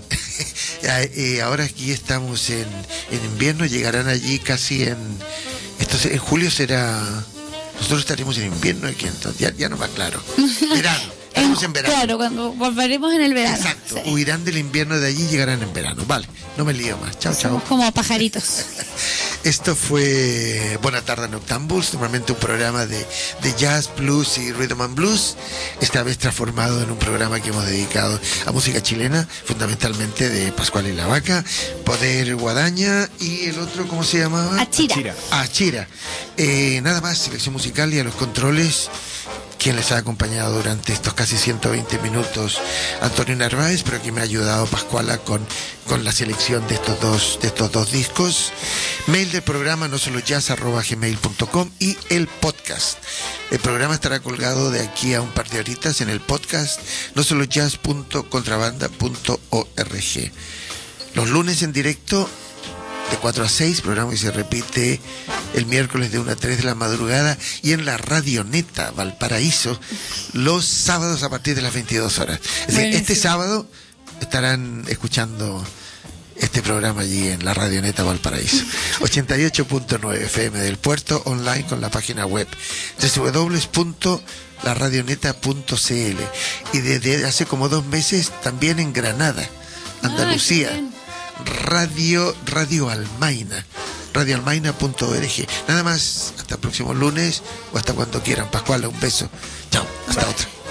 Ya, eh, ahora aquí estamos en, en invierno, llegarán allí casi en... Esto se- en julio será... Nosotros estaremos en invierno aquí, entonces ya, ya no va claro. Verano. Estamos en verano. Claro, cuando volveremos en el verano. Exacto. Sí. Huirán del invierno de allí y llegarán en verano. Vale, no me lío más. Chao, chao. Somos como pajaritos. Esto fue Buena Tarde Noctambuls, normalmente un programa de, de jazz, blues y rhythm and blues, esta vez transformado en un programa que hemos dedicado a música chilena, fundamentalmente de Pascual y la Vaca, Poder Guadaña y el otro, ¿cómo se llamaba? Achira. Achira. Achira. Eh, nada más, selección musical y a los controles. Quien les ha acompañado durante estos casi ciento veinte minutos, Antonio Narváez, pero que me ha ayudado Pascuala con, con la selección de estos dos, de estos dos discos. Mail del programa no solo jazz arroba gmail punto com y el podcast. El programa estará colgado de aquí a un par de horitas en el podcast no solo jazz punto contrabanda punto org. Los lunes en directo de cuatro a seis, programa que se repite el miércoles de una a tres de la madrugada y en la Radioneta Valparaíso los sábados a partir de las veintidós horas. Es decir, Buenísimo. este sábado estarán escuchando este programa allí en la Radioneta Valparaíso. ochenta y ocho punto nueve F M del Puerto, online con la página web doble u doble u doble u punto la radioneta punto c l y desde hace como dos meses también en Granada, Andalucía. Ay, qué bien. Radio, Radio Almaina, radioalmaina punto org. Nada más, hasta el próximo lunes o hasta cuando quieran. Pascual, un beso. Chao, hasta otra.